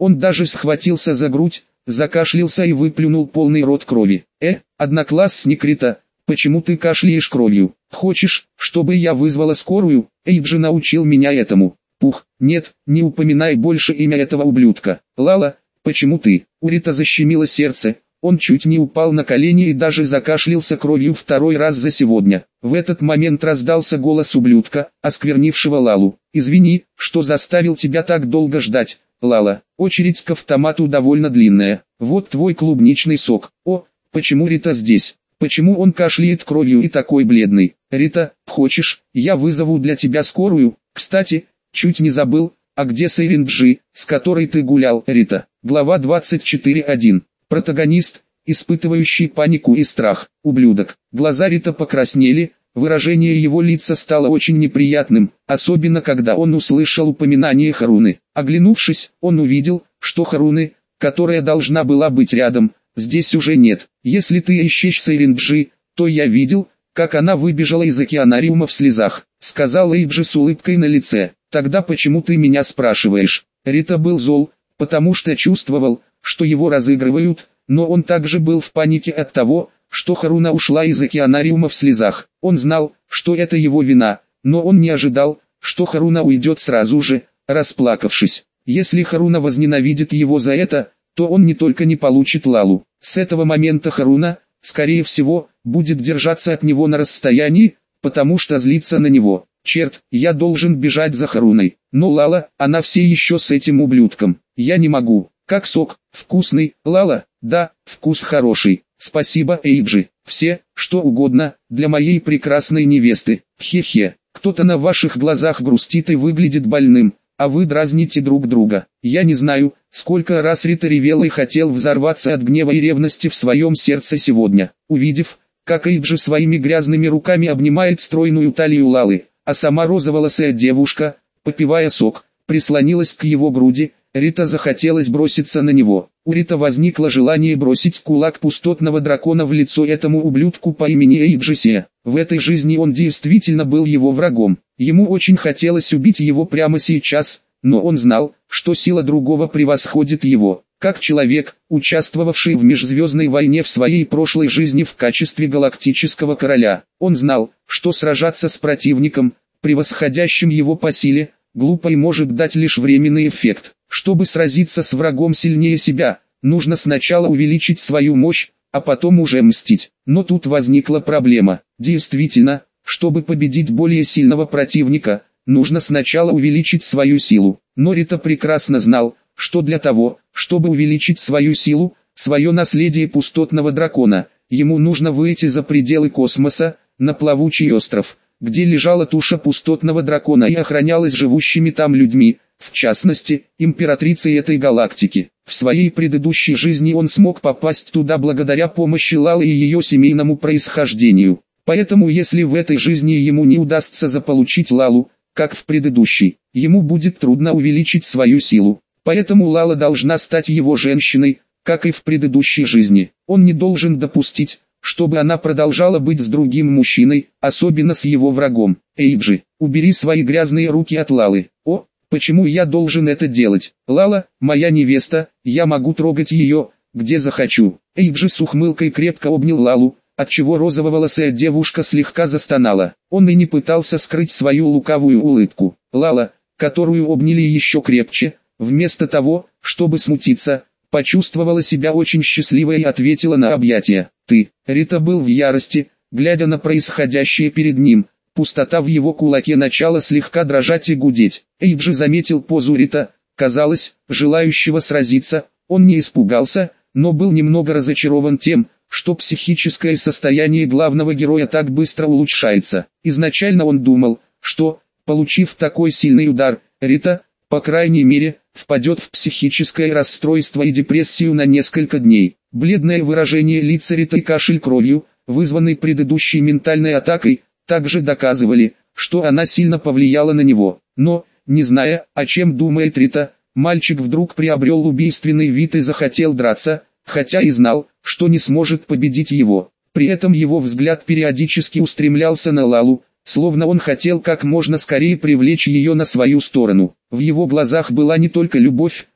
Он даже схватился за грудь, закашлялся и выплюнул полный рот крови. Одноклассник Рита, почему ты кашляешь кровью? Хочешь, чтобы я вызвала скорую? Эйджи научил меня этому. Пух, нет, не упоминай больше имя этого ублюдка. Лала, почему ты? У Рита защемило сердце. Он чуть не упал на колени и даже закашлялся кровью второй раз за сегодня. В этот момент раздался голос ублюдка, осквернившего Лалу. «Извини, что заставил тебя так долго ждать, Лала. Очередь к автомату довольно длинная. Вот твой клубничный сок. О, почему Рита здесь? Почему он кашляет кровью и такой бледный? Рита, хочешь, я вызову для тебя скорую? Кстати, чуть не забыл, а где Сейринджи, с которой ты гулял, Рита?» Глава 24.1. Протагонист, испытывающий панику и страх, ублюдок. Глаза Рита покраснели, выражение его лица стало очень неприятным, особенно когда он услышал упоминание Харуны. Оглянувшись, он увидел, что Харуны, которая должна была быть рядом, здесь уже нет. Если ты ищешь Сейринджи, то я видел, как она выбежала из океанариума в слезах, сказал Эйджи с улыбкой на лице. Тогда почему ты меня спрашиваешь? Рита был зол, потому что чувствовал, что его разыгрывают, но он также был в панике от того, что Харуна ушла из океанариума в слезах. Он знал, что это его вина, но он не ожидал, что Харуна уйдет сразу же, расплакавшись. Если Харуна возненавидит его за это, то он не только не получит Лалу. С этого момента Харуна, скорее всего, будет держаться от него на расстоянии, потому что злится на него. Черт, я должен бежать за Харуной. Но Лала, она все еще с этим ублюдком. Я не могу. Как сок, вкусный, Лала, да, вкус хороший, спасибо Эйджи, все, что угодно, для моей прекрасной невесты, хе-хе, кто-то на ваших глазах грустит и выглядит больным, а вы дразните друг друга. Я не знаю, сколько раз Рита ревела и хотел взорваться от гнева и ревности в своем сердце сегодня, увидев, как Эйджи своими грязными руками обнимает стройную талию Лалы, а сама розоволосая девушка, попивая сок, прислонилась к его груди. Рита захотелось броситься на него. У Рита возникло желание бросить кулак пустотного дракона в лицо этому ублюдку по имени Эйджи. В этой жизни он действительно был его врагом. Ему очень хотелось убить его прямо сейчас, но он знал, что сила другого превосходит его. Как человек, участвовавший в межзвездной войне в своей прошлой жизни в качестве галактического короля, он знал, что сражаться с противником, превосходящим его по силе, глупо и может дать лишь временный эффект. Чтобы сразиться с врагом сильнее себя, нужно сначала увеличить свою мощь, а потом уже мстить. Но тут возникла проблема. Действительно, чтобы победить более сильного противника, нужно сначала увеличить свою силу. Но Рита прекрасно знал, что для того, чтобы увеличить свою силу, свое наследие пустотного дракона, ему нужно выйти за пределы космоса, на плавучий остров, где лежала туша пустотного дракона и охранялась живущими там людьми, в частности, императрицей этой галактики. В своей предыдущей жизни он смог попасть туда благодаря помощи Лалы и ее семейному происхождению. Поэтому если в этой жизни ему не удастся заполучить Лалу, как в предыдущей, ему будет трудно увеличить свою силу. Поэтому Лала должна стать его женщиной, как и в предыдущей жизни. Он не должен допустить, чтобы она продолжала быть с другим мужчиной, особенно с его врагом. Эйджи, убери свои грязные руки от Лалы. О, почему я должен это делать? Лала, моя невеста, я могу трогать ее, где захочу. Эйджи с ухмылкой крепко обнял Лалу, отчего розововолосая девушка слегка застонала. Он и не пытался скрыть свою лукавую улыбку. Лала, которую обняли еще крепче, вместо того, чтобы смутиться, почувствовала себя очень счастливой и ответила на объятия. «Ты». Рита был в ярости, глядя на происходящее перед ним. Пустота в его кулаке начала слегка дрожать и гудеть. Эйджи заметил позу Рита, казалось, желающего сразиться. Он не испугался, но был немного разочарован тем, что психическое состояние главного героя так быстро улучшается. Изначально он думал, что, получив такой сильный удар, Рита, по крайней мере, впадет в психическое расстройство и депрессию на несколько дней. Бледное выражение лица Риты и кашель кровью, вызванный предыдущей ментальной атакой, также доказывали, что она сильно повлияла на него. Но, не зная, о чем думает Рита, мальчик вдруг приобрел убийственный вид и захотел драться, хотя и знал, что не сможет победить его. При этом его взгляд периодически устремлялся на Лалу, словно он хотел как можно скорее привлечь ее на свою сторону. В его глазах была не только любовь,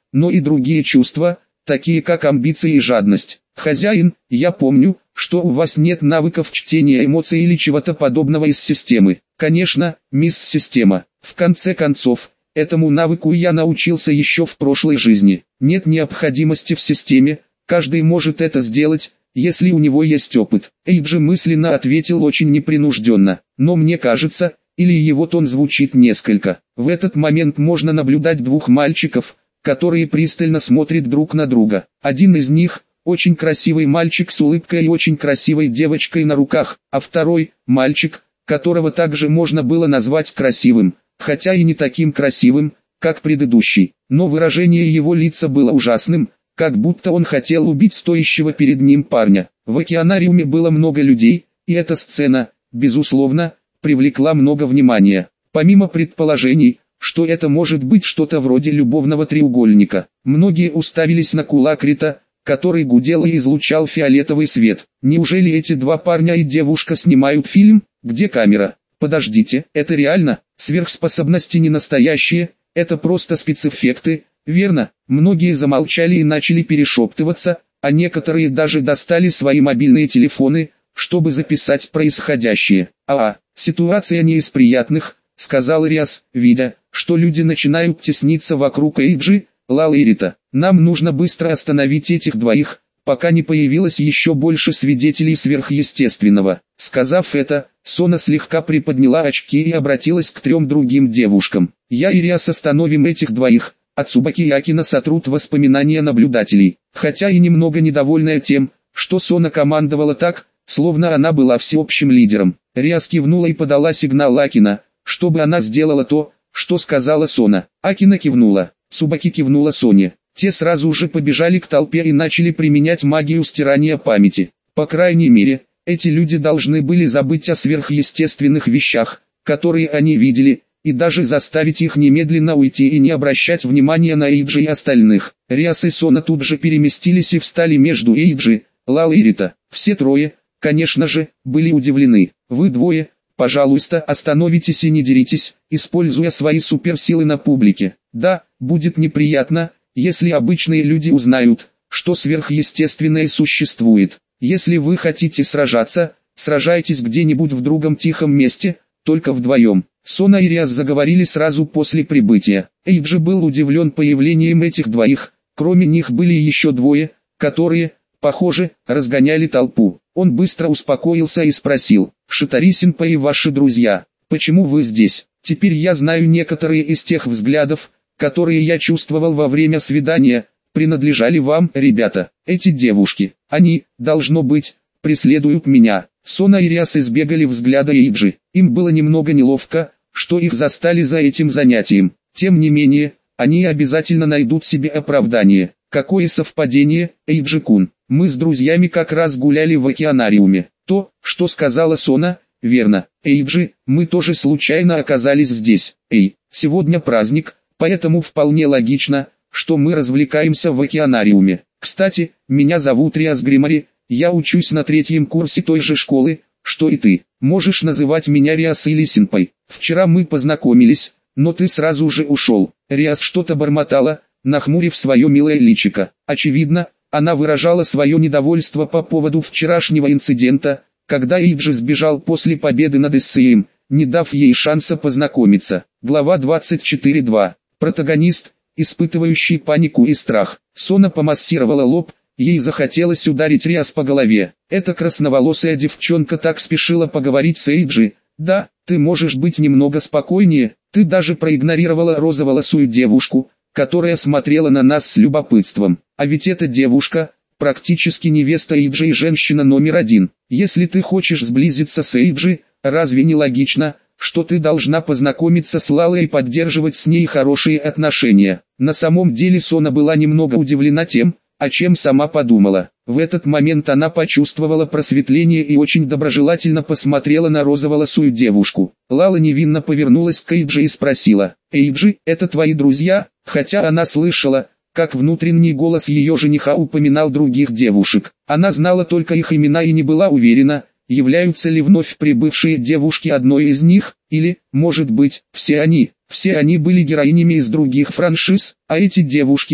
но и другие чувства, такие как амбиции и жадность. Хозяин, я помню, что у вас нет навыков чтения эмоций или чего-то подобного из системы. Конечно, мисс Система. В конце концов, этому навыку я научился еще в прошлой жизни. Нет необходимости в системе, каждый может это сделать, если у него есть опыт. Эйджи мысленно ответил очень непринужденно, но мне кажется, или его тон звучит несколько. В этот момент можно наблюдать двух мальчиков, которые пристально смотрят друг на друга. Один из них – очень красивый мальчик с улыбкой и очень красивой девочкой на руках, а второй – мальчик, которого также можно было назвать красивым, хотя и не таким красивым, как предыдущий. Но выражение его лица было ужасным, как будто он хотел убить стоящего перед ним парня. В океанариуме было много людей, и эта сцена, безусловно, привлекла много внимания. Помимо предположений, что это может быть что-то вроде любовного треугольника, многие уставились на кулак Рита, который гудел и излучал фиолетовый свет. Неужели эти два парня и девушка снимают фильм? Где камера? Подождите, это реально? Сверхспособности не настоящие, это просто спецэффекты, верно? Многие замолчали и начали перешептываться, а некоторые даже достали свои мобильные телефоны, чтобы записать происходящее. Ситуация не из приятных, сказал Риас, видя, что люди начинают тесниться вокруг Эйджи, Лалы и Рита. Нам нужно быстро остановить этих двоих, пока не появилось еще больше свидетелей сверхъестественного. Сказав это, Сона слегка приподняла очки и обратилась к трем другим девушкам. Я и Риас остановим этих двоих, а Цубаки и Акина сотрут воспоминания наблюдателей. Хотя и немного недовольная тем, что Сона командовала так, словно она была всеобщим лидером. Риас кивнула и подала сигнал Акина, чтобы она сделала то, что сказала Сона. Акина кивнула, Цубаки кивнула Соне. Те сразу же побежали к толпе и начали применять магию стирания памяти. По крайней мере, эти люди должны были забыть о сверхъестественных вещах, которые они видели, и даже заставить их немедленно уйти и не обращать внимания на Эйджи и остальных. Риас и Сона тут же переместились и встали между Эйджи, Лалой и Рита. Все трое, конечно же, были удивлены. Вы двое, пожалуйста, остановитесь и не деритесь, используя свои суперсилы на публике. Да, будет неприятно, если обычные люди узнают, что сверхъестественное существует. Если вы хотите сражаться, сражайтесь где-нибудь в другом тихом месте, только вдвоем. Сона и Риас заговорили сразу после прибытия. Эйджи был удивлен появлением этих двоих, кроме них были еще двое, которые, похоже, разгоняли толпу. Он быстро успокоился и спросил: «Шитари-сенпэй и ваши друзья, почему вы здесь? Теперь я знаю некоторые из тех взглядов, которые я чувствовал во время свидания, принадлежали вам, ребята. Эти девушки, они, должно быть, преследуют меня». Сона и Риас избегали взгляда Эйджи. Им было немного неловко, что их застали за этим занятием. Тем не менее, они обязательно найдут себе оправдание. Какое совпадение, Эйджи-кун. Мы с друзьями как раз гуляли в океанариуме. То, что сказала Сона, верно. Эйджи, мы тоже случайно оказались здесь. Сегодня праздник, поэтому вполне логично, что мы развлекаемся в океанариуме. Кстати, меня зовут Риас Гримари, я учусь на 3-м курсе той же школы, что и ты. Можешь называть меня Риас или Сенпэй. Вчера мы познакомились, но ты сразу же ушел. Риас что-то бормотала, нахмурив свое милое личико. Очевидно, она выражала свое недовольство по поводу вчерашнего инцидента, когда Эйджи сбежал после победы над Иссеем, не дав ей шанса познакомиться. Глава 24.2. Протагонист, испытывающий панику и страх. Сона помассировала лоб, ей захотелось ударить Риас по голове. Эта красноволосая девчонка так спешила поговорить с Эйджи. Да, ты можешь быть немного спокойнее, ты даже проигнорировала розоволосую девушку, которая смотрела на нас с любопытством. А ведь эта девушка, практически невеста Эйджи и женщина номер 1. Если ты хочешь сблизиться с Эйджи, разве не логично, что ты должна познакомиться с Лалой и поддерживать с ней хорошие отношения? На самом деле Сона была немного удивлена тем, о чем сама подумала. В этот момент она почувствовала просветление и очень доброжелательно посмотрела на розоволосую девушку. Лала невинно повернулась к Эйджи и спросила: «Эйджи, это твои друзья?» Хотя она слышала, как внутренний голос ее жениха упоминал других девушек. Она знала только их имена и не была уверена, являются ли вновь прибывшие девушки одной из них, или, может быть, все они были героинями из других франшиз, а эти девушки,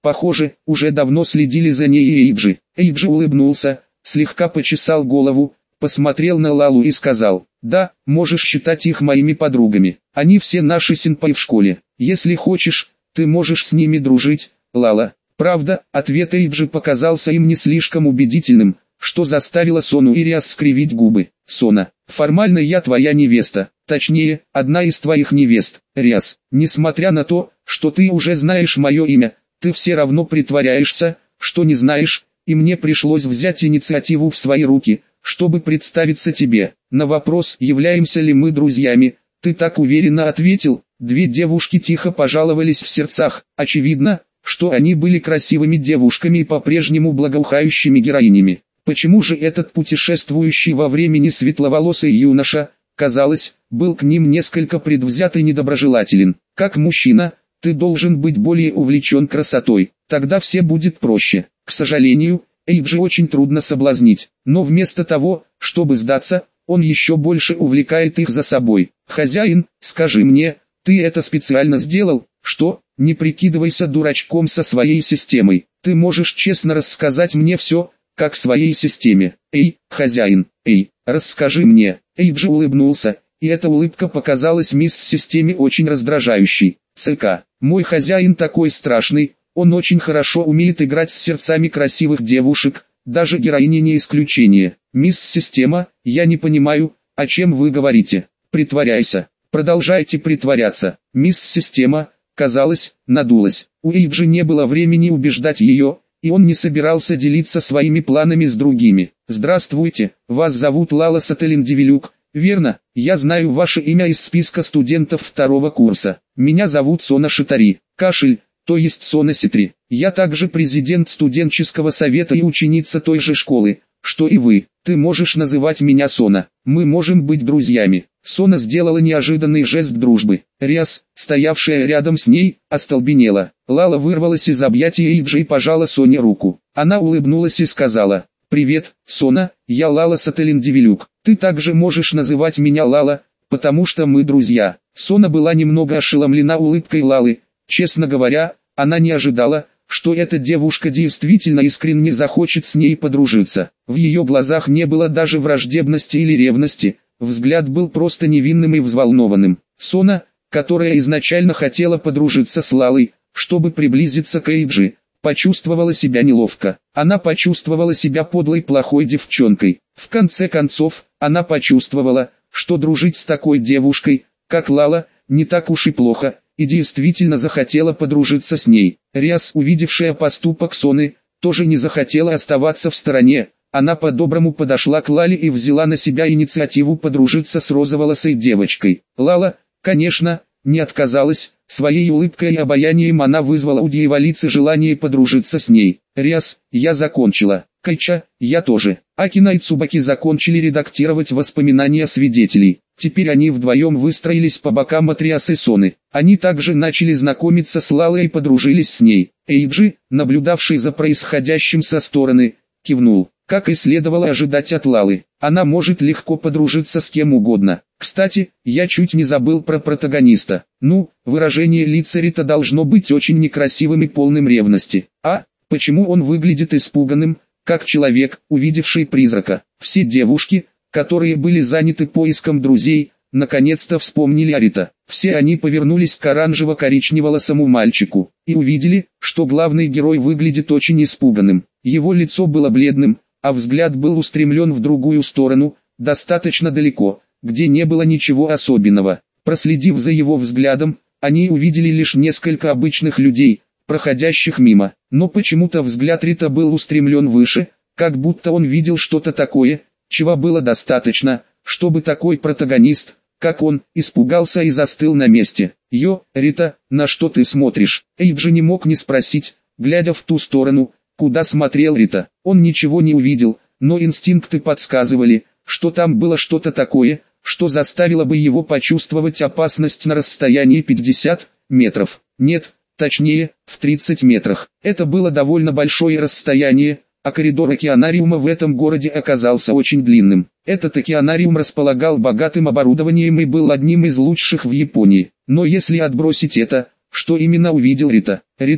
Похоже, уже давно следили за ней и Эйджи. Эйджи улыбнулся, слегка почесал голову, посмотрел на Лалу и сказал: «Да, можешь считать их моими подругами. Они все наши сенпай в школе. Если хочешь, ты можешь с ними дружить, Лала». Правда, ответ Эйджи показался им не слишком убедительным, что заставило Сону и Риас скривить губы. «Сона, формально я твоя невеста, точнее, одна из твоих невест, Риас. Несмотря на то, что ты уже знаешь мое имя, ты все равно притворяешься, что не знаешь, и мне пришлось взять инициативу в свои руки, чтобы представиться тебе. На вопрос, являемся ли мы друзьями, ты так уверенно ответил». Две девушки тихо пожаловались в сердцах. Очевидно, что они были красивыми девушками и по-прежнему благоухающими героинями. Почему же этот путешествующий во времени светловолосый юноша, казалось, был к ним несколько предвзят и недоброжелателен? Как мужчина, ты должен быть более увлечен красотой, тогда все будет проще. К сожалению, Эйджи очень трудно соблазнить, но вместо того, чтобы сдаться, он еще больше увлекает их за собой. «Хозяин, скажи мне, ты это специально сделал?» «Что? Не прикидывайся дурачком со своей системой. Ты можешь честно рассказать мне все, как в своей системе». «Эй, хозяин, эй, расскажи мне». Эйджи улыбнулся, и эта улыбка показалась мисс-системе очень раздражающей. «ЦК, мой хозяин такой страшный, он очень хорошо умеет играть с сердцами красивых девушек, даже героини не исключение. Мисс-система, я не понимаю, о чем вы говорите. Притворяйся, продолжайте притворяться». Мисс-система, казалось, надулась. У Эйджи не было времени убеждать ее, и он не собирался делиться своими планами с другими. «Здравствуйте, вас зовут Лала Сателендивилюк, верно? Я знаю ваше имя из списка студентов второго курса. Меня зовут Сона Шитари, кашель, то есть Сона Ситри. Я также президент студенческого совета и ученица той же школы, что и вы. Ты можешь называть меня Сона, мы можем быть друзьями». Сона сделала неожиданный жест дружбы. Риас, стоявшая рядом с ней, остолбенела. Лала вырвалась из объятий Эйджи и пожала Соне руку. Она улыбнулась и сказала: «Привет, Сона, я Лала Сателендивилюк. Ты также можешь называть меня Лала, потому что мы друзья». Сона была немного ошеломлена улыбкой Лалы. Честно говоря, она не ожидала, что эта девушка действительно искренне захочет с ней подружиться. В ее глазах не было даже враждебности или ревности. Взгляд был просто невинным и взволнованным. Сона, которая изначально хотела подружиться с Лалой, чтобы приблизиться к Эйджи, почувствовала себя неловко. Она почувствовала себя подлой плохой девчонкой. В конце концов, она почувствовала, что дружить с такой девушкой, как Лала, не так уж и плохо, и действительно захотела подружиться с ней. Риас, увидевшая поступок Соны, тоже не захотела оставаться в стороне. Она по-доброму подошла к Лале и взяла на себя инициативу подружиться с розоволосой девочкой. Лала, конечно, не отказалась, своей улыбкой и обаянием она вызвала у дьяволицы желание подружиться с ней. «Риас, я закончила. Кайча, я тоже». Акина и Цубаки закончили редактировать воспоминания свидетелей. Теперь они вдвоем выстроились по бокам от Риас и Соны. Они также начали знакомиться с Лалой и подружились с ней. Эйджи, наблюдавший за происходящим со стороны, кивнул. Как и следовало ожидать от Лалы, она может легко подружиться с кем угодно. Кстати, я чуть не забыл про протагониста. Ну, выражение лица Рита должно быть очень некрасивым и полным ревности. А, почему он выглядит испуганным, как человек, увидевший призрака? Все девушки, которые были заняты поиском друзей, наконец-то вспомнили о Рита. Все они повернулись к оранжево-коричневолосому мальчику, и увидели, что главный герой выглядит очень испуганным. Его лицо было бледным, а взгляд был устремлен в другую сторону, достаточно далеко, где не было ничего особенного. Проследив за его взглядом, они увидели лишь несколько обычных людей, проходящих мимо. Но почему-то взгляд Рита был устремлен выше, как будто он видел что-то такое, чего было достаточно, чтобы такой протагонист, как он, испугался и застыл на месте. Рита, на что ты смотришь?» Эйджи не мог не спросить, глядя в ту сторону, куда смотрел Рита. Он ничего не увидел, но инстинкты подсказывали, что там было что-то такое, что заставило бы его почувствовать опасность на расстоянии 50 метров. Нет, точнее, в 30 метрах. Это было довольно большое расстояние, а коридор океанариума в этом городе оказался очень длинным. Этот океанариум располагал богатым оборудованием и был одним из лучших в Японии. Но если отбросить это, что именно увидел Рита? Рита,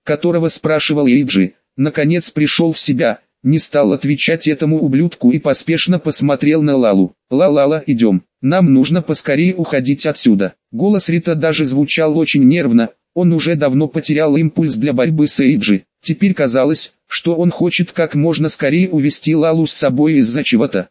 которого спрашивал Эйджи, наконец пришел в себя, не стал отвечать этому ублюдку и поспешно посмотрел на Лалу. «Ла-ла-ла, идем, нам нужно поскорее уходить отсюда». Голос Рита даже звучал очень нервно, он уже давно потерял импульс для борьбы с Эйджи. Теперь казалось, что он хочет как можно скорее увести Лалу с собой из-за чего-то,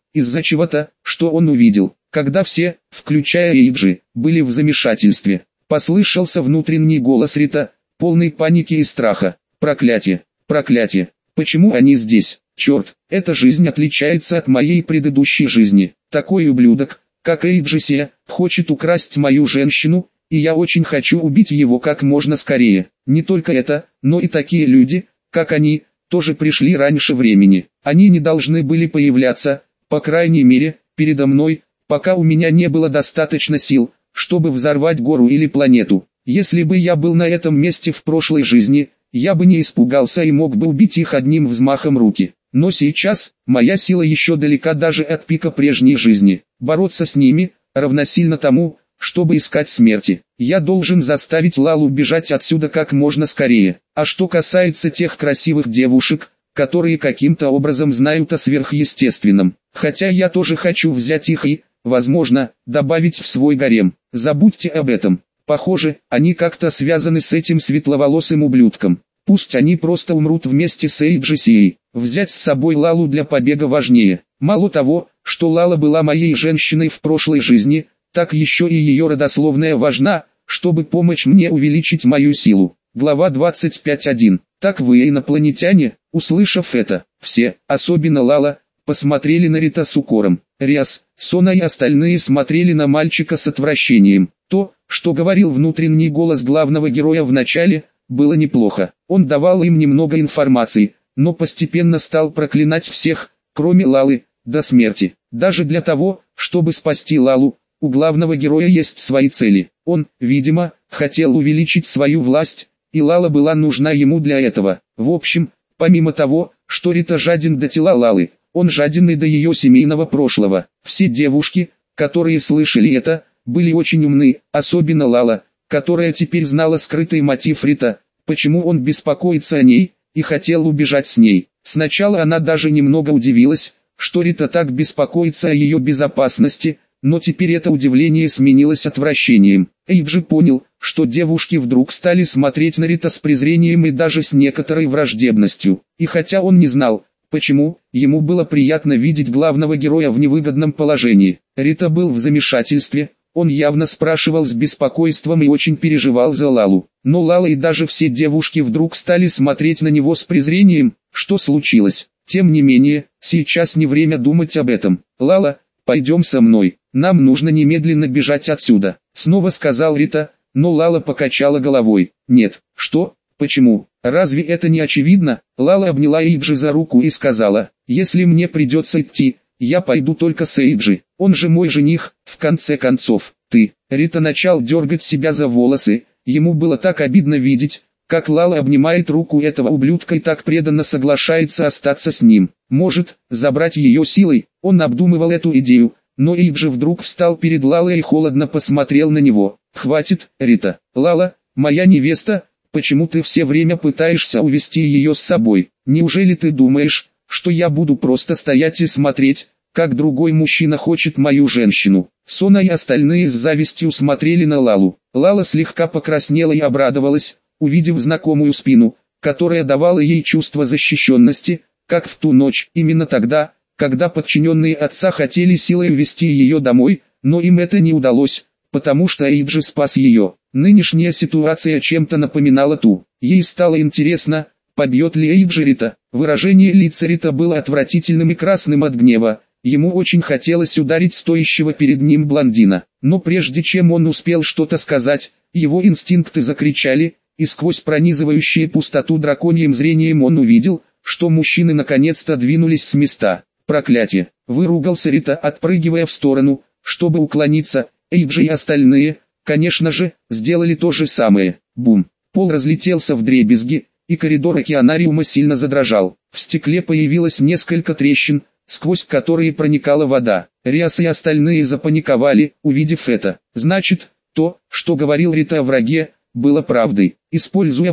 что он увидел. Когда все, включая Эйджи, были в замешательстве, послышался внутренний голос Рита, полный паники и страха. «Проклятие! Проклятие! Почему они здесь? Черт, эта жизнь отличается от моей предыдущей жизни. Такой ублюдок, как Эйджи, хочет украсть мою женщину, и я очень хочу убить его как можно скорее. Не только это, но и такие люди, как они, тоже пришли раньше времени. Они не должны были появляться, по крайней мере, передо мной, пока у меня не было достаточно сил, чтобы взорвать гору или планету. Если бы я был на этом месте в прошлой жизни, я бы не испугался и мог бы убить их одним взмахом руки. Но сейчас, моя сила еще далека даже от пика прежней жизни. Бороться с ними, равносильно тому, чтобы искать смерти. Я должен заставить Лалу бежать отсюда как можно скорее. А что касается тех красивых девушек, которые каким-то образом знают о сверхъестественном, хотя я тоже хочу взять их и, возможно, добавить в свой гарем. Забудьте об этом. Похоже, они как-то связаны с этим светловолосым ублюдком. Пусть они просто умрут вместе с Эйджи. Взять с собой Лалу для побега важнее. Мало того, что Лала была моей женщиной в прошлой жизни, так еще и ее родословная важна, чтобы помочь мне увеличить мою силу. Глава 25.1. Так вы инопланетяне? Услышав это, все, особенно Лала, посмотрели на Рита с укором. Риас, Сона и остальные смотрели на мальчика с отвращением. То, что говорил внутренний голос главного героя в начале, было неплохо. Он давал им немного информации, но постепенно стал проклинать всех, кроме Лалы, до смерти. Даже для того, чтобы спасти Лалу, у главного героя есть свои цели. Он, видимо, хотел увеличить свою власть, и Лала была нужна ему для этого. В общем, помимо того, что Рита жаден до тела Лалы, он жаден и до ее семейного прошлого. Все девушки, которые слышали это, были очень умны, особенно Лала, которая теперь знала скрытый мотив Рита, почему он беспокоится о ней, и хотел убежать с ней. Сначала она даже немного удивилась, что Рита так беспокоится о ее безопасности, но теперь это удивление сменилось отвращением. Эйджи понял, что девушки вдруг стали смотреть на Рита с презрением и даже с некоторой враждебностью. И хотя он не знал, почему, ему было приятно видеть главного героя в невыгодном положении. Рита был в замешательстве, он явно спрашивал с беспокойством и очень переживал за Лалу. Но Лала и даже все девушки вдруг стали смотреть на него с презрением. Что случилось? Тем не менее, сейчас не время думать об этом. «Лала, пойдем со мной, нам нужно немедленно бежать отсюда», снова сказал Рита, но Лала покачала головой. «Нет, что? Почему? Разве это не очевидно?» Лала обняла Эйджи за руку и сказала: «Если мне придется идти, я пойду только с Эйджи, он же мой жених, в конце концов, ты». Рита начал дергать себя за волосы, ему было так обидно видеть, как Лала обнимает руку этого ублюдка и так преданно соглашается остаться с ним. Может, забрать ее силой? Он обдумывал эту идею, но Эйджи вдруг встал перед Лалой и холодно посмотрел на него. «Хватит, Рита. Лала, моя невеста, почему ты все время пытаешься увести ее с собой? Неужели ты думаешь, что я буду просто стоять и смотреть, как другой мужчина хочет мою женщину?» Сона и остальные с завистью смотрели на Лалу. Лала слегка покраснела и обрадовалась, увидев знакомую спину, которая давала ей чувство защищенности, как в ту ночь, именно тогда, когда подчиненные отца хотели силой увести ее домой, но им это не удалось, потому что Эйджи спас ее. Нынешняя ситуация чем-то напоминала ту. Ей стало интересно, побьет ли Эйджи Рита. Выражение лица Рита было отвратительным и красным от гнева. Ему очень хотелось ударить стоящего перед ним блондина. Но прежде чем он успел что-то сказать, его инстинкты закричали, и сквозь пронизывающую пустоту драконьим зрением он увидел, что мужчины наконец-то двинулись с места. «Проклятие!» — выругался Рита, отпрыгивая в сторону, чтобы уклониться. Эйджи и остальные, конечно же, сделали то же самое. Бум! Пол разлетелся вдребезги, и коридор океанариума сильно задрожал. В стекле появилось несколько трещин, сквозь которые проникала вода. Риас и остальные запаниковали, увидев это. Значит, то, что говорил Рита о враге, было правдой. Используя пыль,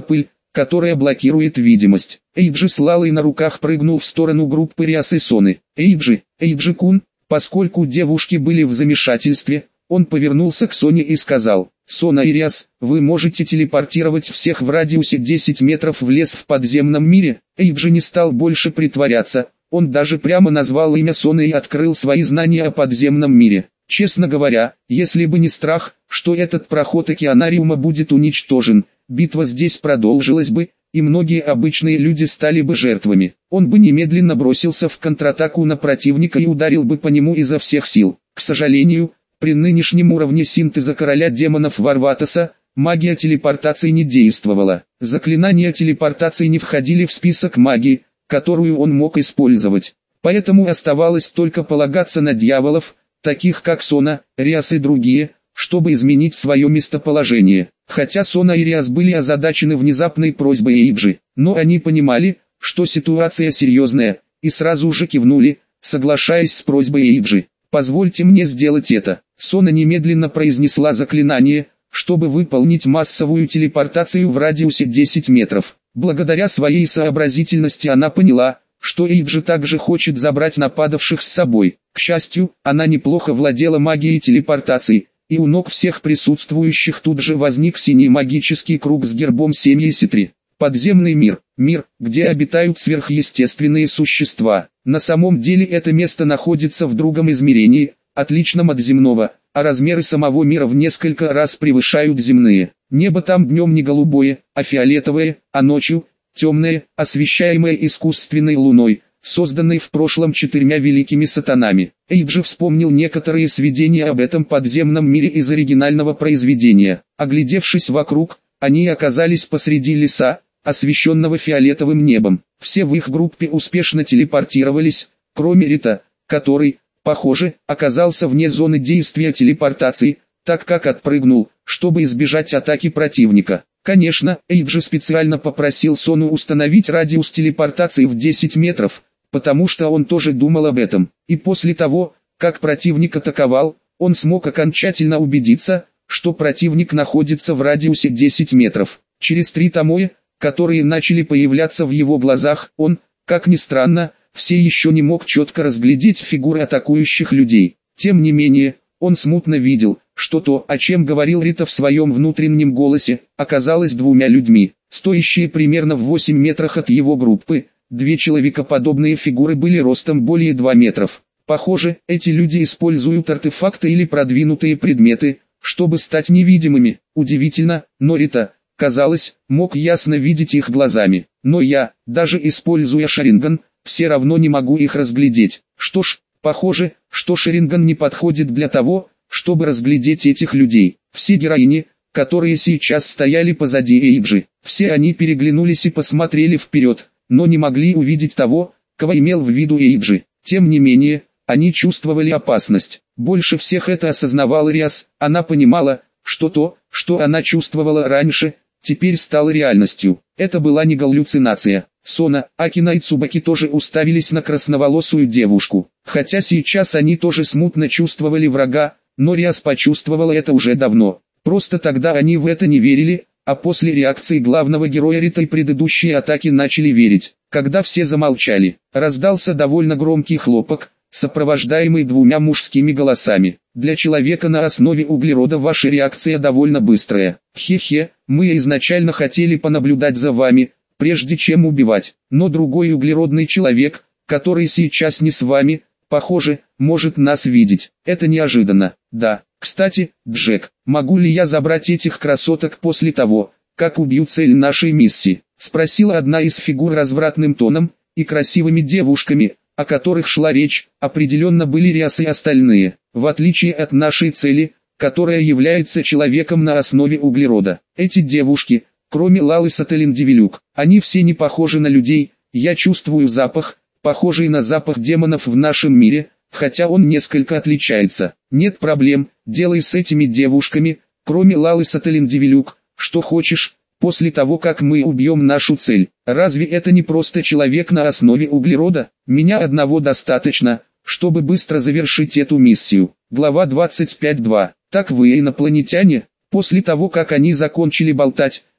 которая блокирует видимость. Эйджи с Лалой на руках прыгнул в сторону группы Риас и Соны. Эйджи-кун, поскольку девушки были в замешательстве, он повернулся к Соне и сказал: «Сона и Риас, вы можете телепортировать всех в радиусе 10 метров в лес в подземном мире». Эйджи не стал больше притворяться, он даже прямо назвал имя Соны и открыл свои знания о подземном мире. Честно говоря, если бы не страх, что этот проход океанариума будет уничтожен, битва здесь продолжилась бы, и многие обычные люди стали бы жертвами. Он бы немедленно бросился в контратаку на противника и ударил бы по нему изо всех сил. К сожалению, при нынешнем уровне синтеза короля демонов Варватоса, магия телепортации не действовала. Заклинания телепортации не входили в список магии, которую он мог использовать. Поэтому оставалось только полагаться на дьяволов, таких как Сона, Риас и другие, чтобы изменить свое местоположение. Хотя Сона и Риас были озадачены внезапной просьбой Эйджи, но они понимали, что ситуация серьезная, и сразу же кивнули, соглашаясь с просьбой Эйджи. «Позвольте мне сделать это». Сона немедленно произнесла заклинание, чтобы выполнить массовую телепортацию в радиусе 10 метров. Благодаря своей сообразительности она поняла, что Эйджи также хочет забрать нападавших с собой. К счастью, она неплохо владела магией телепортации, и у ног всех присутствующих тут же возник синий магический круг с гербом семьи Ситри. Подземный мир, мир, где обитают сверхъестественные существа. На самом деле это место находится в другом измерении, отличном от земного, а размеры самого мира в несколько раз превышают земные. Небо там днем не голубое, а фиолетовое, а ночью темное, освещаемое искусственной луной, созданной в прошлом 4 великими сатанами. Эйджи вспомнил некоторые сведения об этом подземном мире из оригинального произведения. Оглядевшись вокруг, они оказались посреди леса, освещенного фиолетовым небом. Все в их группе успешно телепортировались, кроме Рита, который, похоже, оказался вне зоны действия телепортации, так как отпрыгнул, чтобы избежать атаки противника. Конечно, Эйджи специально попросил Сону установить радиус телепортации в 10 метров, потому что он тоже думал об этом. И после того, как противник атаковал, он смог окончательно убедиться, что противник находится в радиусе 10 метров. Через 3 томоя, которые начали появляться в его глазах, он, как ни странно, все еще не мог четко разглядеть фигуры атакующих людей. Тем не менее, он смутно видел, что то, о чем говорил Рита в своем внутреннем голосе, оказалось 2 людьми, стоящие примерно в 8 метрах от его группы. 2 человекоподобные фигуры были ростом более 2 метров. Похоже, эти люди используют артефакты или продвинутые предметы, чтобы стать невидимыми. Удивительно, но Рита, казалось, мог ясно видеть их глазами. Но я, даже используя Шаринган, все равно не могу их разглядеть. Что ж, похоже, что Шаринган не подходит для того, чтобы разглядеть этих людей. Все героини, которые сейчас стояли позади Эйджи, все они переглянулись и посмотрели вперед, но не могли увидеть того, кого имел в виду Эйджи. Тем не менее, они чувствовали опасность. Больше всех это осознавала Риас. Она понимала, что то, что она чувствовала раньше, теперь стало реальностью. Это была не галлюцинация. Сона, Акина и Цубаки тоже уставились на красноволосую девушку. Хотя сейчас они тоже смутно чувствовали врага, но Риас почувствовала это уже давно. Просто тогда они в это не верили, а после реакции главного героя Рита и предыдущие атаки начали верить. Когда все замолчали, раздался довольно громкий хлопок, сопровождаемый 2 мужскими голосами. Для человека на основе углерода ваша реакция довольно быстрая. Хе-хе, мы изначально хотели понаблюдать за вами, прежде чем убивать. Но другой углеродный человек, который сейчас не с вами, похоже, может нас видеть. Это неожиданно. Да, кстати, Джек, могу ли я забрать этих красоток после того, как убью цель нашей миссии? Спросила одна из фигур развратным тоном, и красивыми девушками, о которых шла речь, определенно были Риас и остальные. В отличие от нашей цели, которая является человеком на основе углерода. Эти девушки, кроме Лалы Сателин-Девилюк, они все не похожи на людей. Я чувствую запах, похожий на запах демонов в нашем мире, хотя он несколько отличается. Нет проблем, делай с этими девушками, кроме Лалы Сателин-Девилюк, что хочешь, после того как мы убьем нашу цель. Разве это не просто человек на основе углерода? Меня одного достаточно, чтобы быстро завершить эту миссию. Глава 25.2. Так вы инопланетяне? После того как они закончили болтать,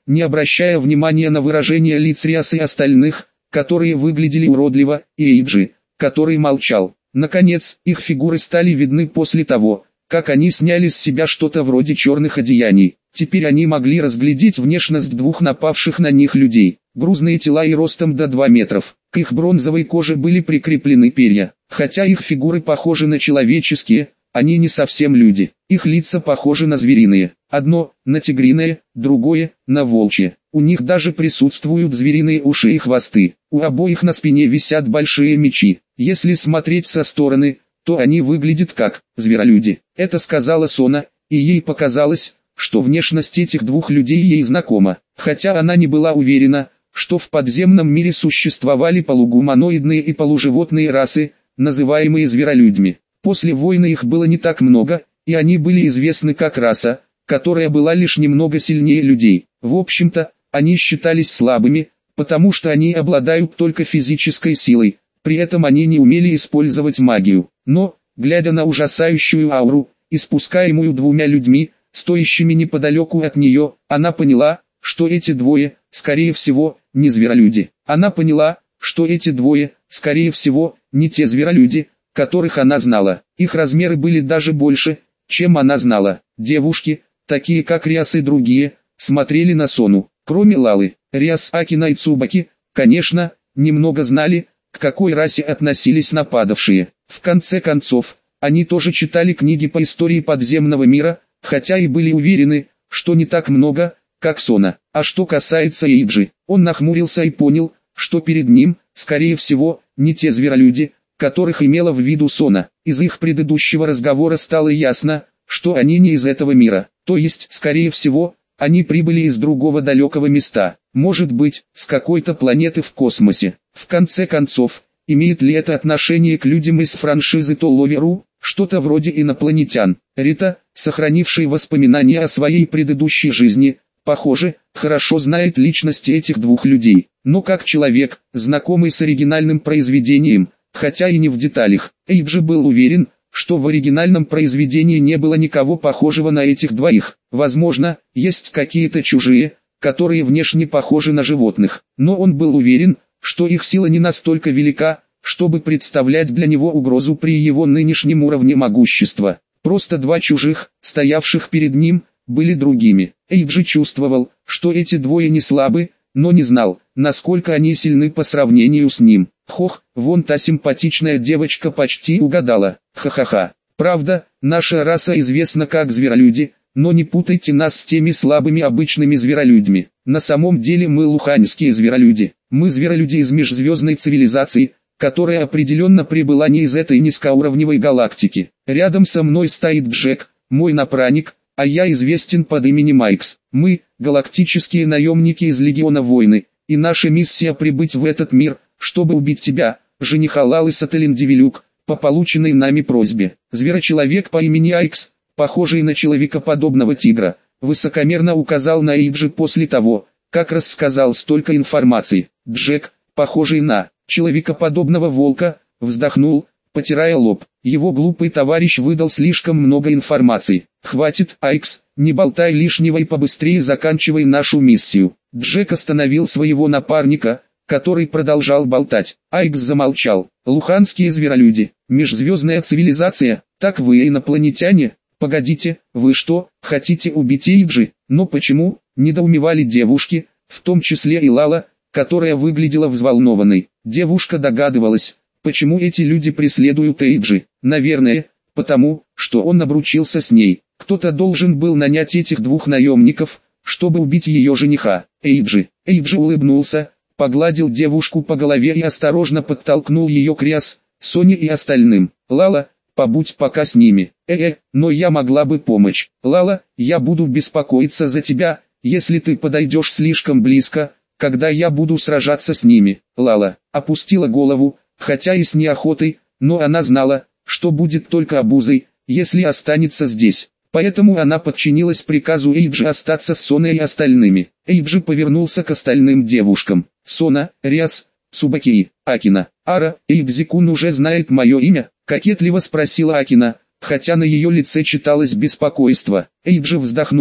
не обращая внимания на выражение лиц Риас и остальных, которые выглядели уродливо, и Эйджи, который молчал. Наконец, их фигуры стали видны после того, как они сняли с себя что-то вроде черных одеяний. Теперь они могли разглядеть внешность двух напавших на них людей. Грузные тела и ростом до 2 метров. К их бронзовой коже были прикреплены перья. Хотя их фигуры похожи на человеческие, они не совсем люди. Их лица похожи на звериные. Одно – на тигриное, другое – на волчье. У них даже присутствуют звериные уши и хвосты. У обоих на спине висят большие мечи. Если смотреть со стороны, то они выглядят как зверолюди. Это сказала Сона, и ей показалось, что внешность этих двух людей ей знакома. Хотя она не была уверена, что в подземном мире существовали полугуманоидные и полуживотные расы, называемые зверолюдьми. После войны их было не так много, и они были известны как раса, которая была лишь немного сильнее людей. В общем-то, они считались слабыми, потому что они обладают только физической силой, при этом они не умели использовать магию. Но, глядя на ужасающую ауру, испускаемую двумя людьми, стоящими неподалеку от нее, она поняла, что эти двое, скорее всего, не зверолюди. Она поняла, что эти двое, скорее всего, не те зверолюди, которых она знала. Их размеры были даже больше, чем она знала. Девушки, такие как Риас и другие, смотрели на Сону. Кроме Лалы, Риас, Акина и Цубаки, конечно, немного знали, к какой расе относились нападавшие. В конце концов, они тоже читали книги по истории подземного мира, хотя и были уверены, что не так много, как Сона. А что касается Эйджи, он нахмурился и понял, что перед ним, скорее всего, не те зверолюди, которых имела в виду Сона. Из их предыдущего разговора стало ясно, что они не из этого мира, то есть, скорее всего, они прибыли из другого далекого места, может быть, с какой-то планеты в космосе. В конце концов, имеет ли это отношение к людям из франшизы Толловеру, что-то вроде инопланетян? Рита, сохранивший воспоминания о своей предыдущей жизни, похоже, хорошо знает личности этих двух людей, но как человек, знакомый с оригинальным произведением, хотя и не в деталях, Эйджи был уверен, что в оригинальном произведении не было никого похожего на этих двоих. Возможно, есть какие-то чужие, которые внешне похожи на животных, но он был уверен, что их сила не настолько велика, чтобы представлять для него угрозу при его нынешнем уровне могущества. Просто два чужих, стоявших перед ним, были другими. Эйджи чувствовал, что эти двое не слабы, но не знал, насколько они сильны по сравнению с ним. Хох, вон та симпатичная девочка почти угадала. Ха-ха-ха. Правда, наша раса известна как зверолюди, но не путайте нас с теми слабыми обычными зверолюдьми. На самом деле мы луханьские зверолюди. Мы зверолюди из межзвездной цивилизации, которая определенно прибыла не из этой низкоуровневой галактики. Рядом со мной стоит Джек, мой напарник, а я известен под именем Майкс. Мы – галактические наемники из Легиона Войны, и наша миссия прибыть в этот мир, чтобы убить тебя, жениха Лалы Сателин-Девилюк, по полученной нами просьбе. Зверочеловек по имени Айкс, похожий на человекоподобного тигра, высокомерно указал на Эйджи после того, как рассказал столько информации. Джек, похожий на человекоподобного волка, вздохнул, потирая лоб. Его глупый товарищ выдал слишком много информации. «Хватит, Айкс, не болтай лишнего и побыстрее заканчивай нашу миссию». Джек остановил своего напарника, который продолжал болтать. Айкс замолчал. «Луханские зверолюди, межзвездная цивилизация, так вы инопланетяне? Погодите, вы что, хотите убить Эйджи? Но почему?» – недоумевали девушки, в том числе и Лала, которая выглядела взволнованной. Девушка догадывалась, почему эти люди преследуют Эйджи. Наверное, потому, что он обручился с ней. Кто-то должен был нанять этих двух наемников, чтобы убить ее жениха. Эйджи улыбнулся, погладил девушку по голове и осторожно подтолкнул ее к Риас, Соне и остальным. «Лала, побудь пока с ними. Но я могла бы помочь. Лала, я буду беспокоиться за тебя, если ты подойдешь слишком близко, когда я буду сражаться с ними». Лала опустила голову, хотя и с неохотой, но она знала, что будет только обузой, если останется здесь. Поэтому она подчинилась приказу Эйджи остаться с Соной и остальными. Эйджи повернулся к остальным девушкам. «Сона, Риас, Цубаки, Акина, Ара, Эйджи-кун уже знает мое имя?» — кокетливо спросила Акина, хотя на ее лице читалось беспокойство. Эйджи вздохнул,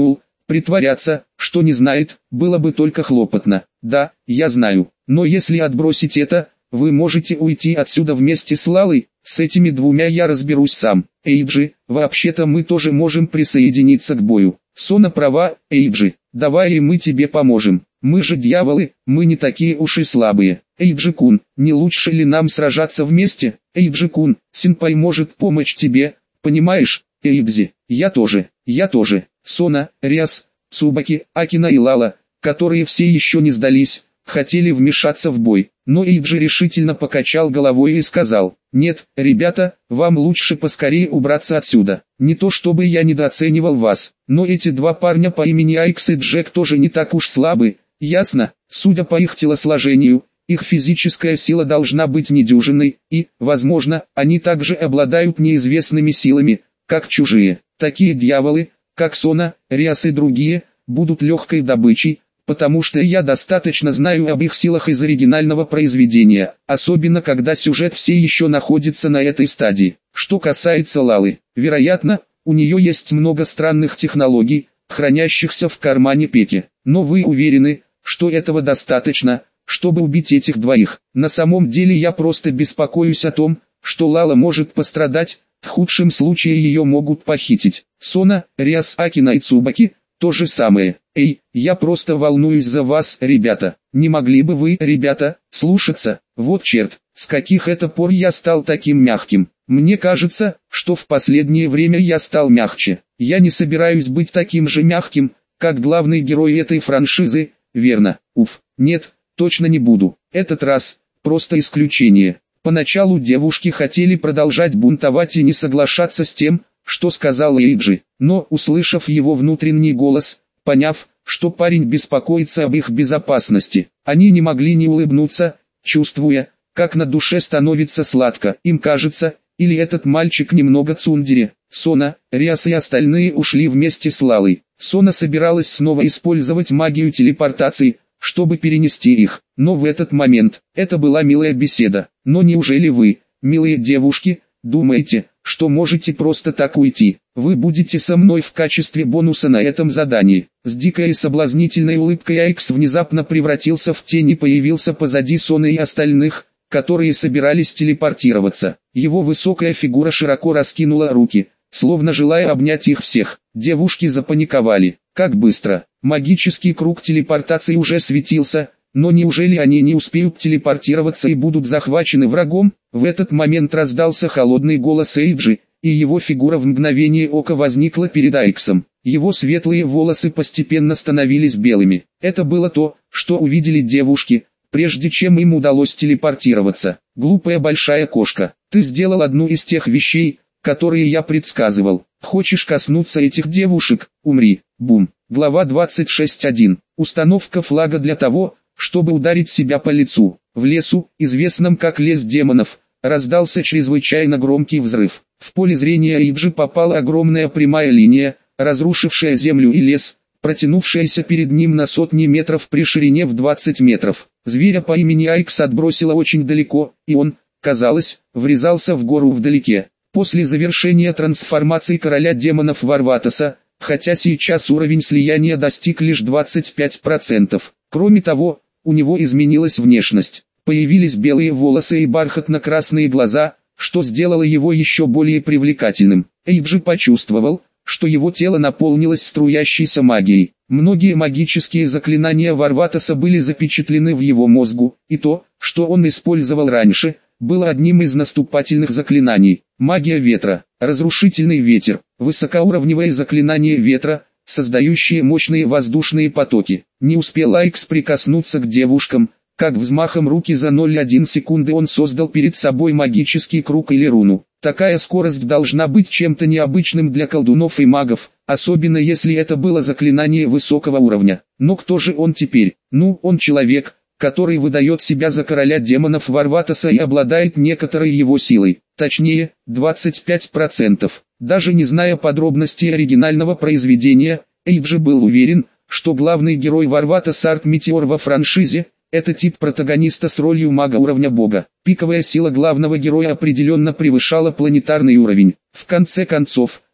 Притворяться, что не знает, было бы только хлопотно. Да, я знаю, но если отбросить это, вы можете уйти отсюда вместе с Лалой, с этими двумя я разберусь сам. Эйджи, вообще-то мы тоже можем присоединиться к бою. Сона права, Эйджи, давай и мы тебе поможем. Мы же дьяволы, мы не такие уж и слабые. Эйджи-кун, не лучше ли нам сражаться вместе? Эйджи-кун, сенпай может помочь тебе, понимаешь? Эйдзи, я тоже. Сона, Риас, Цубаки, Акина и Лала, которые все еще не сдались, хотели вмешаться в бой. Но Эйджи решительно покачал головой и сказал: «Нет, ребята, вам лучше поскорее убраться отсюда. Не то чтобы я недооценивал вас, но эти два парня по имени Айкс и Джек тоже не так уж слабы, ясно? Судя по их телосложению, их физическая сила должна быть недюжинной, и, возможно, они также обладают неизвестными силами, как чужие. Такие дьяволы, как Сона, Риас и другие, будут легкой добычей, потому что я достаточно знаю об их силах из оригинального произведения, особенно когда сюжет все еще находится на этой стадии. Что касается Лалы, вероятно, у нее есть много странных технологий, хранящихся в кармане Пеки. Но вы уверены, что этого достаточно, чтобы убить этих двоих? На самом деле я просто беспокоюсь о том, что Лала может пострадать, в худшем случае ее могут похитить. Сона, Риас, Акина и Цубаки – то же самое. Эй, я просто волнуюсь за вас, ребята. Не могли бы вы, ребята, слушаться? Вот черт, с каких это пор я стал таким мягким? Мне кажется, что в последнее время я стал мягче. Я не собираюсь быть таким же мягким, как главный герой этой франшизы, верно? Уф, нет, точно не буду. Этот раз – просто исключение. Поначалу девушки хотели продолжать бунтовать и не соглашаться с тем, что сказал Эйджи, но, услышав его внутренний голос, поняв, что парень беспокоится об их безопасности, они не могли не улыбнуться, чувствуя, как на душе становится сладко. Им кажется, или этот мальчик немного цундери. Сона, Риас и остальные ушли вместе с Лалой. Сона собиралась снова использовать магию телепортации, чтобы перенести их, но в этот момент, это была милая беседа. Но неужели вы, милые девушки, думаете, что можете просто так уйти? Вы будете со мной в качестве бонуса на этом задании. С дикой и соблазнительной улыбкой Айкс внезапно превратился в тень и появился позади Соны и остальных, которые собирались телепортироваться. Его высокая фигура широко раскинула руки, словно желая обнять их всех. Девушки запаниковали. Как быстро! Магический круг телепортации уже светился, но неужели они не успеют телепортироваться и будут захвачены врагом? В этот момент раздался холодный голос Эйджи, и его фигура в мгновение ока возникла перед Айксом. Его светлые волосы постепенно становились белыми. Это было то, что увидели девушки, прежде чем им удалось телепортироваться. «Глупая большая кошка, ты сделал одну из тех вещей, которые я предсказывал. Хочешь коснуться этих девушек? Умри!» Бум. Глава 26.1. Установка флага для того, чтобы ударить себя по лицу. В лесу, известном как лес демонов, раздался чрезвычайно громкий взрыв. В поле зрения Эйджи попала огромная прямая линия, разрушившая землю и лес, протянувшаяся перед ним на сотни метров при ширине в 20 метров. Зверя по имени Айкс отбросило очень далеко, и он, казалось, врезался в гору вдалеке. После завершения трансформации короля демонов Варватоса, хотя сейчас уровень слияния достиг лишь 25%. Кроме того, у него изменилась внешность. Появились белые волосы и бархатно-красные глаза, что сделало его еще более привлекательным. Эйджи почувствовал, что его тело наполнилось струящейся магией. Многие магические заклинания Варватоса были запечатлены в его мозгу, и то, что он использовал раньше, было одним из наступательных заклинаний. Магия ветра, разрушительный ветер, высокоуровневое заклинание ветра, создающие мощные воздушные потоки. Не успел Айкс прикоснуться к девушкам, как взмахом руки за 0,1 секунды он создал перед собой магический круг или руну. Такая скорость должна быть чем-то необычным для колдунов и магов, особенно если это было заклинание высокого уровня. Но кто же он теперь? Ну, он человек, который выдает себя за короля демонов Варватоса и обладает некоторой его силой, точнее, 25%. Даже не зная подробностей оригинального произведения, Эйджи был уверен, что главный герой Варватоса Арк-Метеор во франшизе – это тип протагониста с ролью мага уровня бога. Пиковая сила главного героя определенно превышала планетарный уровень. В конце концов,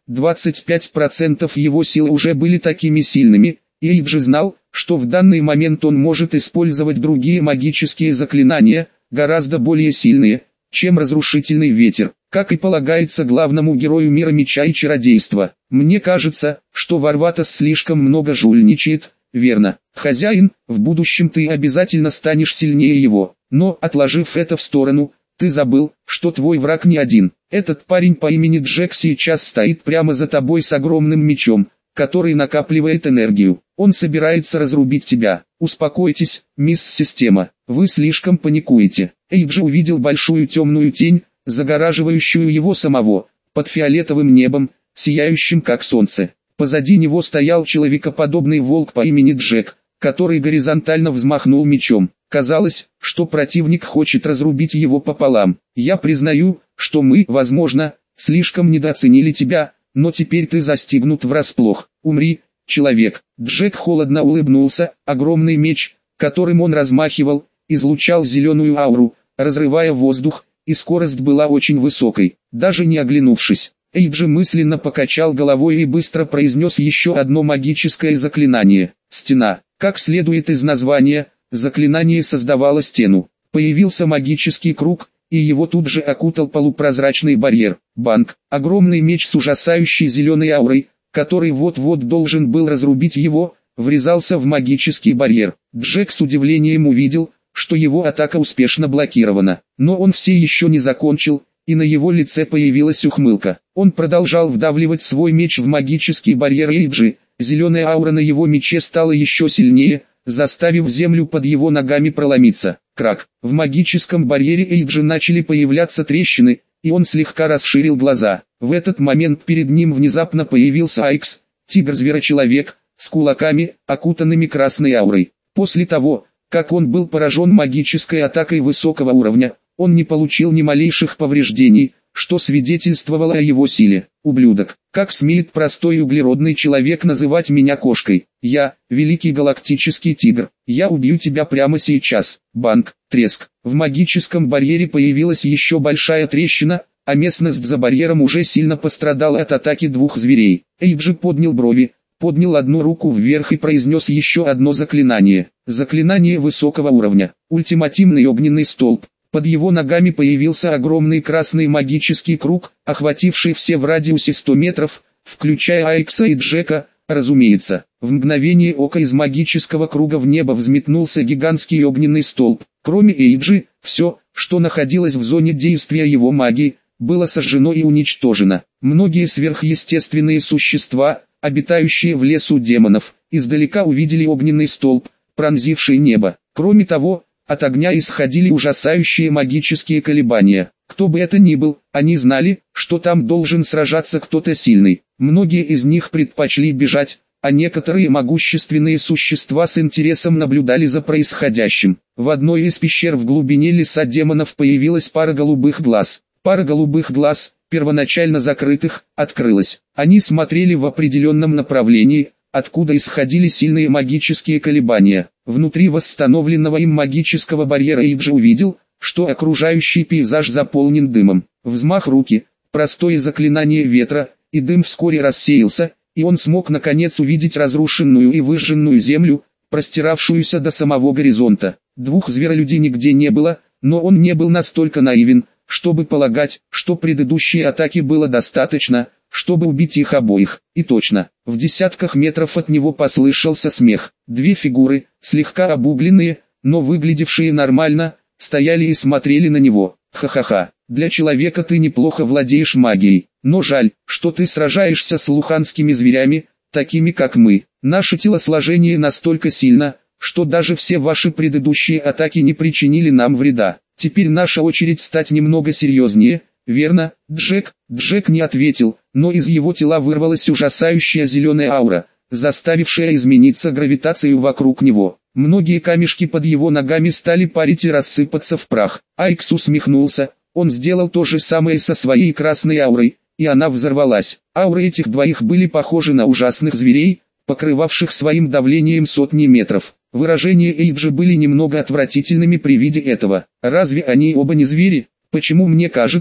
25% его сил уже были такими сильными, и Эйджи знал, что в данный момент он может использовать другие магические заклинания, гораздо более сильные, чем разрушительный ветер, как и полагается главному герою мира меча и чародейства. Мне кажется, что Варватос слишком много жульничает, верно? Хозяин, в будущем ты обязательно станешь сильнее его, но, отложив это в сторону, ты забыл, что твой враг не один. Этот парень по имени Джек сейчас стоит прямо за тобой с огромным мечом, который накапливает энергию. Он собирается разрубить тебя. Успокойтесь, мисс Система, вы слишком паникуете. Эйджи увидел большую темную тень, загораживающую его самого, под фиолетовым небом, сияющим как солнце. Позади него стоял человекоподобный волк по имени Джек, который горизонтально взмахнул мечом. Казалось, что противник хочет разрубить его пополам. Я признаю, что мы, возможно, слишком недооценили тебя, но теперь ты застигнут врасплох. Умри, человек. Джек холодно улыбнулся, огромный меч, которым он размахивал, излучал зеленую ауру, разрывая воздух, и скорость была очень высокой. Даже не оглянувшись, Эйджи мысленно покачал головой и быстро произнес еще одно магическое заклинание. Стена. Как следует из названия, заклинание создавало стену. Появился магический круг, и его тут же окутал полупрозрачный барьер. Банк. Огромный меч с ужасающей зеленой аурой, который вот-вот должен был разрубить его, врезался в магический барьер. Джек с удивлением увидел, что его атака успешно блокирована. Но он все еще не закончил, и на его лице появилась ухмылка. Он продолжал вдавливать свой меч в магический барьер Эйджи. Зеленая аура на его мече стала еще сильнее, заставив землю под его ногами проломиться. Крак. В магическом барьере Эйджи начали появляться трещины, и он слегка расширил глаза. В этот момент перед ним внезапно появился Айкс, тигр-зверочеловек, с кулаками, окутанными красной аурой. После того, как он был поражен магической атакой высокого уровня, он не получил ни малейших повреждений, что свидетельствовало о его силе. Ублюдок, как смеет простой углеродный человек называть меня кошкой? Я, великий галактический тигр, я убью тебя прямо сейчас. Банк, треск. В магическом барьере появилась еще большая трещина, а местность за барьером уже сильно пострадала от атаки двух зверей. Эйджи поднял брови, поднял одну руку вверх и произнес еще одно заклинание. Заклинание высокого уровня. Ультимативный огненный столб. Под его ногами появился огромный красный магический круг, охвативший все в радиусе 100 метров, включая Айкса и Джека, разумеется. В мгновение ока из магического круга в небо взметнулся гигантский огненный столб. Кроме Эйджи, все, что находилось в зоне действия его магии, было сожжено и уничтожено. Многие сверхъестественные существа, обитающие в лесу демонов, издалека увидели огненный столб, пронзивший небо. Кроме того, от огня исходили ужасающие магические колебания. Кто бы это ни был, они знали, что там должен сражаться кто-то сильный. Многие из них предпочли бежать, а некоторые могущественные существа с интересом наблюдали за происходящим. В одной из пещер в глубине леса демонов появилась пара голубых глаз. Пара голубых глаз, первоначально закрытых, открылась. Они смотрели в определенном направлении, откуда исходили сильные магические колебания. Внутри восстановленного им магического барьера Эйджи увидел, что окружающий пейзаж заполнен дымом. Взмах руки, простое заклинание ветра, и дым вскоре рассеялся, и он смог наконец увидеть разрушенную и выжженную землю, простиравшуюся до самого горизонта. Двух зверолюдей нигде не было, но он не был настолько наивен, чтобы полагать, что предыдущей атаки было достаточно, чтобы убить их обоих. И точно, в десятках метров от него послышался смех. Две фигуры, слегка обугленные, но выглядевшие нормально, стояли и смотрели на него. Ха-ха-ха, для человека ты неплохо владеешь магией, но жаль, что ты сражаешься с луханскими зверями, такими как мы. Наше телосложение настолько сильно, что даже все ваши предыдущие атаки не причинили нам вреда. Теперь наша очередь стать немного серьезнее, верно, Джек? Джек не ответил, но из его тела вырвалась ужасающая зеленая аура, заставившая измениться гравитацию вокруг него. Многие камешки под его ногами стали парить и рассыпаться в прах. Айкс усмехнулся, он сделал то же самое со своей красной аурой, и она взорвалась. Ауры этих двоих были похожи на ужасных зверей, покрывавших своим давлением сотни метров. Выражения Эйджи были немного отвратительными при виде этого. Разве они оба не звери? Почему мне кажется,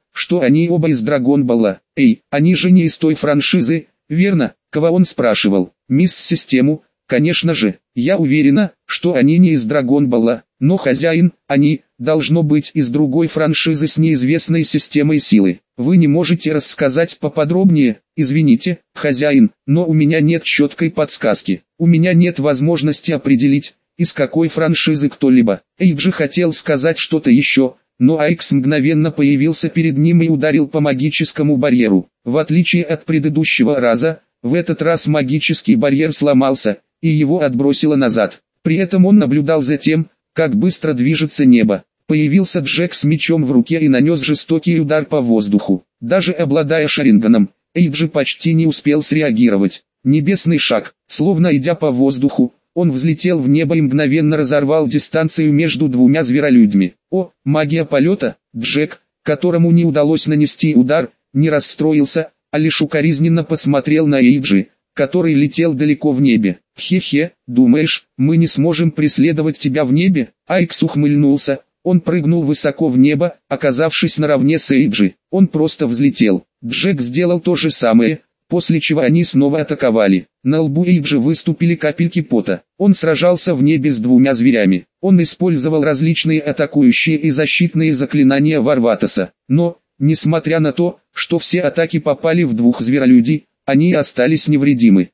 что они оба из Драгонболла. Эй, они же не из той франшизы, верно? Кого он спрашивал? Мисс Систему, конечно же. Я уверена, что они не из Драгонболла, но хозяин, они, должно быть из другой франшизы с неизвестной системой силы. Вы не можете рассказать поподробнее? Извините, хозяин, но у меня нет четкой подсказки. У меня нет возможности определить, из какой франшизы кто-либо. Эйджи хотел сказать что-то еще, но Айкс мгновенно появился перед ним и ударил по магическому барьеру. В отличие от предыдущего раза, в этот раз магический барьер сломался, и его отбросило назад. При этом он наблюдал за тем, как быстро движется небо. Появился Джек с мечом в руке и нанес жестокий удар по воздуху. Даже обладая Шаринганом, Эйджи почти не успел среагировать. Небесный шаг, словно идя по воздуху, он взлетел в небо и мгновенно разорвал дистанцию между двумя зверолюдьми. О, магия полета! Джек, которому не удалось нанести удар, не расстроился, а лишь укоризненно посмотрел на Эйджи, который летел далеко в небе. «Хе-хе, думаешь, мы не сможем преследовать тебя в небе?» Айкс ухмыльнулся, он прыгнул высоко в небо, оказавшись наравне с Эйджи. Он просто взлетел. Джек сделал то же самое, после чего они снова атаковали. На лбу Эйджи выступили капельки пота. Он сражался в небе с двумя зверями. Он использовал различные атакующие и защитные заклинания Варватоса. Но, несмотря на то, что все атаки попали в двух зверолюдей, они остались невредимы.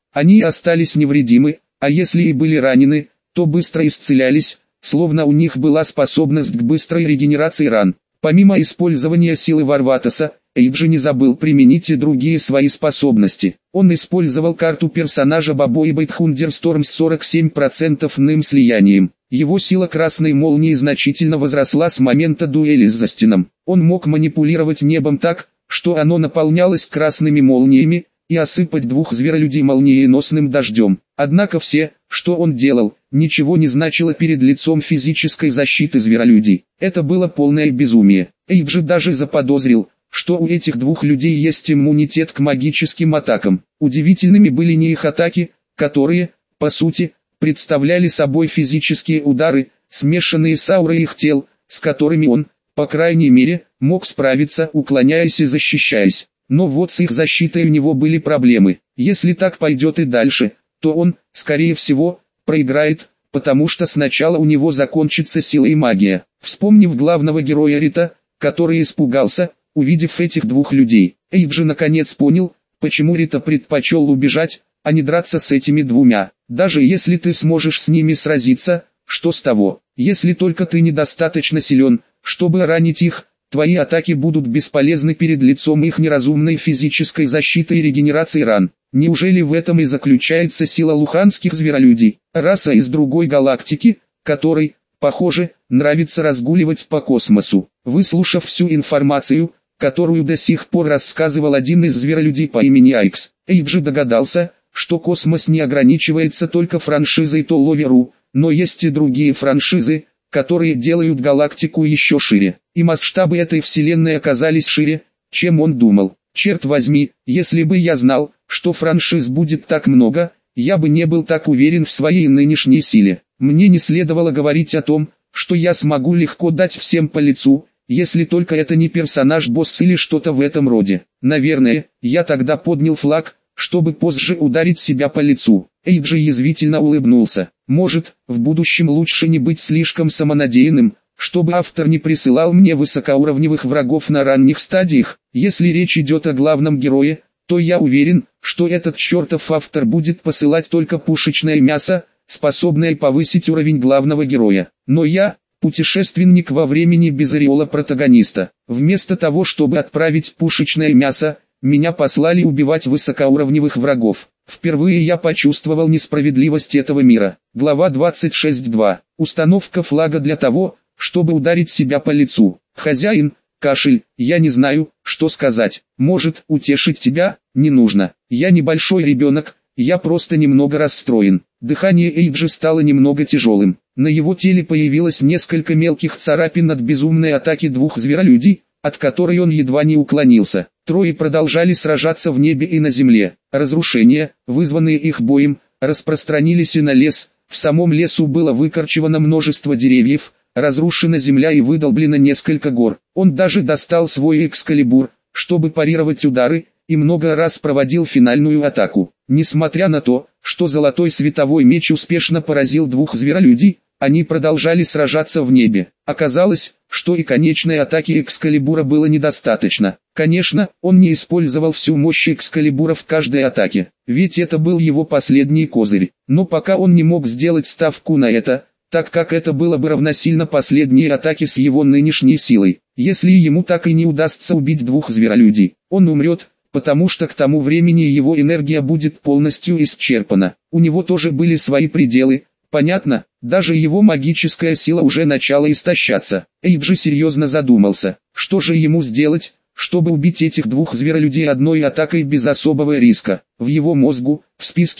А если и были ранены, то быстро исцелялись, словно у них была способность к быстрой регенерации ран. Помимо использования силы Варватоса, Эйджи не забыл применить и другие свои способности. Он использовал карту персонажа Бабои Бейтхундерсторм с 47% ным слиянием. Его сила красной молнии значительно возросла с момента дуэли с Застином. Он мог манипулировать небом так, что оно наполнялось красными молниями, и осыпать двух зверолюдей молниеносным дождем. Однако все, что он делал, ничего не значило перед лицом физической защиты зверолюдей. Это было полное безумие. Эйджи даже заподозрил, что у этих двух людей есть иммунитет к магическим атакам. Удивительными были не их атаки, которые, по сути, представляли собой физические удары, смешанные с аурой их тел, с которыми он, по крайней мере, мог справиться, уклоняясь и защищаясь. Но вот с их защитой у него были проблемы. Если так пойдет и дальше, то он, скорее всего, проиграет, потому что сначала у него закончится сила и магия. Вспомнив главного героя Рита, который испугался, увидев этих двух людей, Эйджи наконец понял, почему Рита предпочел убежать, а не драться с этими двумя. Даже если ты сможешь с ними сразиться, что с того? Если только ты недостаточно силен, чтобы ранить их, твои атаки будут бесполезны перед лицом их неразумной физической защиты и регенерации ран. Неужели в этом и заключается сила луханских зверолюдей? Раса из другой галактики, которой, похоже, нравится разгуливать по космосу. Выслушав всю информацию, которую до сих пор рассказывал один из зверолюдей по имени Айкс, Эйджи догадался, что космос не ограничивается только франшизой Толловеру, но есть и другие франшизы, которые делают галактику еще шире. И масштабы этой вселенной оказались шире, чем он думал. Черт возьми, если бы я знал, что франшиз будет так много, я бы не был так уверен в своей нынешней силе. Мне не следовало говорить о том, что я смогу легко дать всем по лицу, если только это не персонаж-босс или что-то в этом роде. Наверное, я тогда поднял флаг, чтобы позже ударить себя по лицу. Эйджи язвительно улыбнулся. Может, в будущем лучше не быть слишком самонадеянным, чтобы автор не присылал мне высокоуровневых врагов на ранних стадиях. Если речь идет о главном герое, то я уверен, что этот чертов автор будет посылать только пушечное мясо, способное повысить уровень главного героя. Но я, путешественник во времени без ореола протагониста, вместо того чтобы отправить пушечное мясо, меня послали убивать высокоуровневых врагов. Впервые я почувствовал несправедливость этого мира. Глава 26.2. Установка флага для того, чтобы ударить себя по лицу. Хозяин, кашель, я не знаю, что сказать. Может, утешить тебя, не нужно. Я небольшой ребенок, я просто немного расстроен. Дыхание Эйджи стало немного тяжелым. На его теле появилось несколько мелких царапин от безумной атаки двух зверолюдей, от которой он едва не уклонился. Трое продолжали сражаться в небе и на земле. Разрушения, вызванные их боем, распространились и на лес. В самом лесу было выкорчевано множество деревьев, разрушена земля и выдолблено несколько гор. Он даже достал свой экскалибур, чтобы парировать удары, и много раз проводил финальную атаку. Несмотря на то, что золотой световой меч успешно поразил двух зверолюдей, они продолжали сражаться в небе. Оказалось, что и конечной атаки экскалибура было недостаточно. Конечно, он не использовал всю мощь экскалибура в каждой атаке, ведь это был его последний козырь. Но пока он не мог сделать ставку на это, так как это было бы равносильно последней атаке с его нынешней силой. Если ему так и не удастся убить двух зверолюдей, он умрет, потому что к тому времени его энергия будет полностью исчерпана. У него тоже были свои пределы, понятно, даже его магическая сила уже начала истощаться. Эйджи серьезно задумался, что же ему сделать, чтобы убить этих двух зверолюдей одной атакой без особого риска. В его мозгу, в списке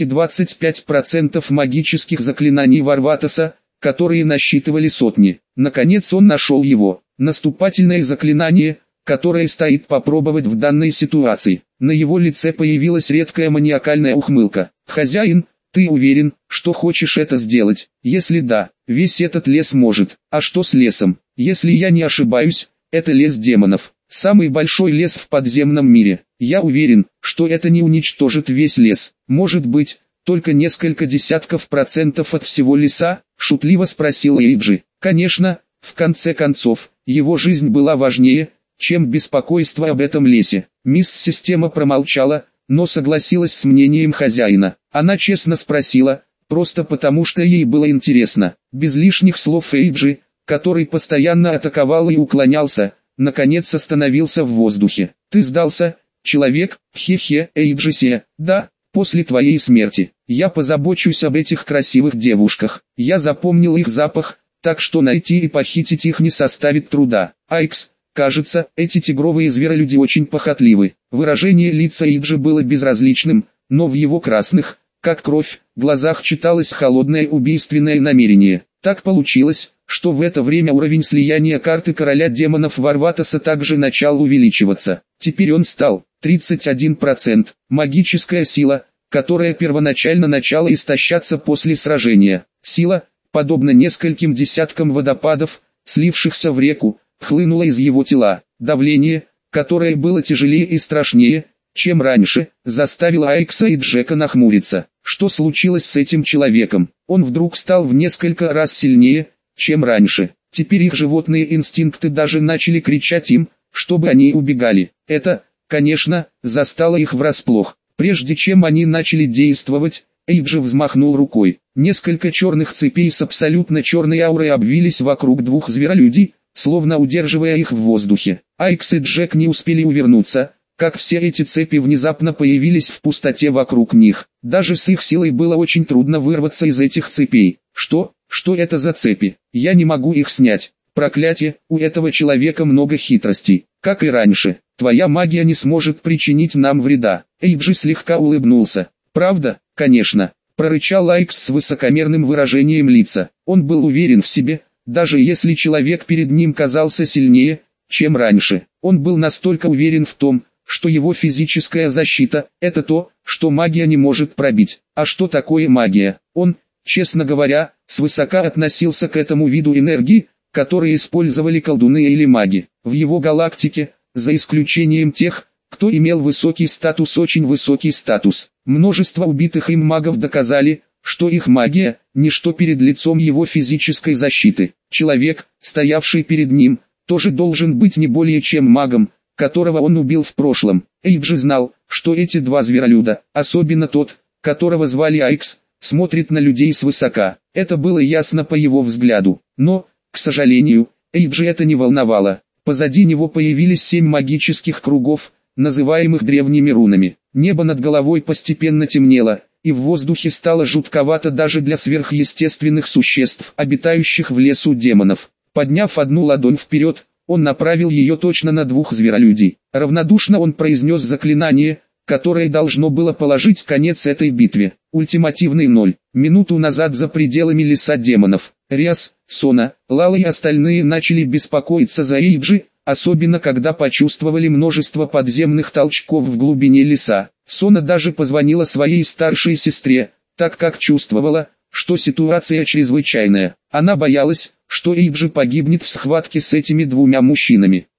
25% магических заклинаний Варватоса, которые насчитывали сотни. Наконец он нашел его. Наступательное заклинание, которое стоит попробовать в данной ситуации. На его лице появилась редкая маниакальная ухмылка. «Хозяин, ты уверен, что хочешь это сделать? Если да, весь этот лес может. А что с лесом? Если я не ошибаюсь, это лес демонов. Самый большой лес в подземном мире. Я уверен, что это не уничтожит весь лес. Может быть, только несколько десятков процентов от всего леса?» — шутливо спросил Эйджи. Конечно, в конце концов, его жизнь была важнее, чем беспокойство об этом лесе. Мисс Система промолчала, но согласилась с мнением хозяина. Она честно спросила, просто потому что ей было интересно. Без лишних слов Эйджи, который постоянно атаковал и уклонялся, наконец остановился в воздухе. «Ты сдался, человек? Хе-хе, Эйджи-се, да, после твоей смерти. Я позабочусь об этих красивых девушках. Я запомнил их запах, так что найти и похитить их не составит труда. Айкс, кажется, эти тигровые зверолюди очень похотливы». Выражение лица Эйджи было безразличным, но в его красных, как кровь, глазах читалось холодное убийственное намерение. Так получилось, что в это время уровень слияния карты короля демонов Варватоса также начал увеличиваться. Теперь он стал 31%. Магическая сила, которая первоначально начала истощаться после сражения. Сила, подобно нескольким десяткам водопадов, слившихся в реку, хлынула из его тела. Давление, которое было тяжелее и страшнее, чем раньше, заставило Айкса и Джека нахмуриться. Что случилось с этим человеком? Он вдруг стал в несколько раз сильнее, чем раньше. Теперь их животные инстинкты даже начали кричать им, чтобы они убегали. Это, конечно, застало их врасплох. Прежде чем они начали действовать, Эйджи взмахнул рукой. Несколько черных цепей с абсолютно черной аурой обвились вокруг двух зверолюдей, словно удерживая их в воздухе. Айкс и Джек не успели увернуться, как все эти цепи внезапно появились в пустоте вокруг них. Даже с их силой было очень трудно вырваться из этих цепей. Что это за цепи? Я не могу их снять. Проклятие, у этого человека много хитростей. Как и раньше, твоя магия не сможет причинить нам вреда. Эйджи слегка улыбнулся. Правда, конечно, прорычал Айкс с высокомерным выражением лица. Он был уверен в себе, даже если человек перед ним казался сильнее, чем раньше. Он был настолько уверен в том, что его физическая защита – это то, что магия не может пробить. А что такое магия? Он, честно говоря, свысока относился к этому виду энергии, которые использовали колдуны или маги. В его галактике, за исключением тех, кто имел высокий статус, очень высокий статус, множество убитых им магов доказали, что их магия – ничто перед лицом его физической защиты. Человек, стоявший перед ним, тоже должен быть не более чем магом, которого он убил в прошлом. Эйджи знал, что эти два зверолюда, особенно тот, которого звали Айкс, смотрит на людей свысока. Это было ясно по его взгляду. Но, к сожалению, Эйджи это не волновало. Позади него появились 7 магических кругов, называемых древними рунами. Небо над головой постепенно темнело, и в воздухе стало жутковато даже для сверхъестественных существ, обитающих в лесу демонов. Подняв одну ладонь вперед, он направил ее точно на двух зверолюдей. Равнодушно он произнес заклинание, которое должно было положить конец этой битве. Ультимативный 0. Минуту назад за пределами леса демонов, Риас, Сона, Лала и остальные начали беспокоиться за Эйджи, особенно когда почувствовали множество подземных толчков в глубине леса. Сона даже позвонила своей старшей сестре, так как чувствовала, что ситуация чрезвычайная. Она боялась, что Эйджи погибнет в схватке с этими двумя мужчинами.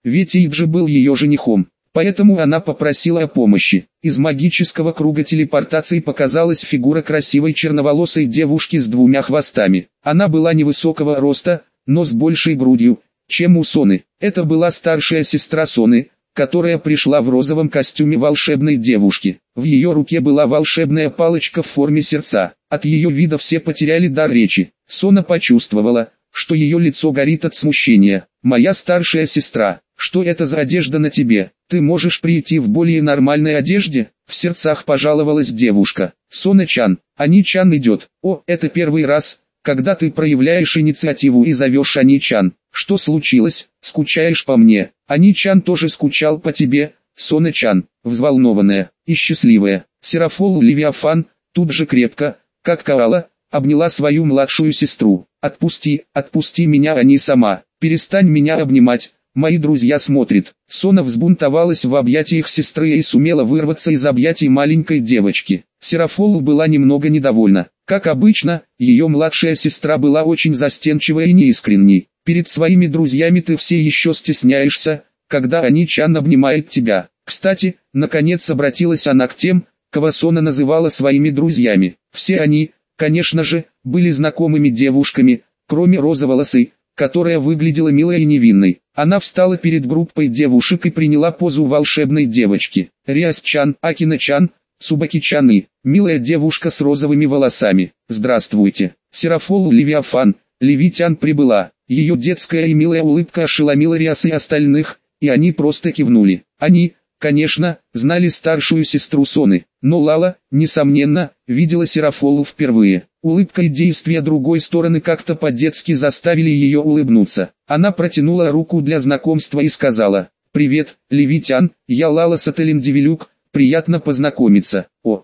ведь Эйджи был ее женихом. Поэтому она попросила о помощи. Из магического круга телепортации показалась фигура красивой черноволосой девушки с двумя хвостами. Она была невысокого роста, но с большей грудью, чем у Соны. Это была старшая сестра Соны, которая пришла в розовом костюме волшебной девушки. В ее руке была волшебная палочка в форме сердца. От ее вида все потеряли дар речи. Сона почувствовала, что ее лицо горит от смущения. «Моя старшая сестра, что это за одежда на тебе? Ты можешь прийти в более нормальной одежде?» В сердцах пожаловалась девушка. «Сона-чан, Ани-чан идет. О, это первый раз, когда ты проявляешь инициативу и зовешь Ани-чан. Что случилось? Скучаешь по мне?» Ани-чан тоже скучал по тебе, Сона-чан. Взволнованная и счастливая, Серафол Левиафан тут же крепко, как коала, обняла свою младшую сестру. «Отпусти, отпусти меня, Ани сама, перестань меня обнимать, мои друзья смотрят». Сона взбунтовалась в объятиях сестры и сумела вырваться из объятий маленькой девочки. Серафол была немного недовольна. Как обычно, ее младшая сестра была очень застенчивой и неискренней. «Перед своими друзьями ты все еще стесняешься, когда Ани-чан обнимает тебя». Кстати, наконец обратилась она к тем, кого Сона называла своими друзьями. Все они, конечно же, были знакомыми девушками, кроме розоволосой, которая выглядела милой и невинной. Она встала перед группой девушек и приняла позу волшебной девочки. «Риас-чан, Акина-чан, Цубаки-чан и милая девушка с розовыми волосами. Здравствуйте». Серафол Левиафан, Левитян прибыла. Ее детская и милая улыбка ошеломила Риас и остальных, и они просто кивнули. Они, конечно, знали старшую сестру Соны, но Лала, несомненно, видела Серафолу впервые. Улыбка и действия другой стороны как-то по-детски заставили ее улыбнуться. Она протянула руку для знакомства и сказала: «Привет, Левитян, я Лала Сателин-Девилюк, приятно познакомиться».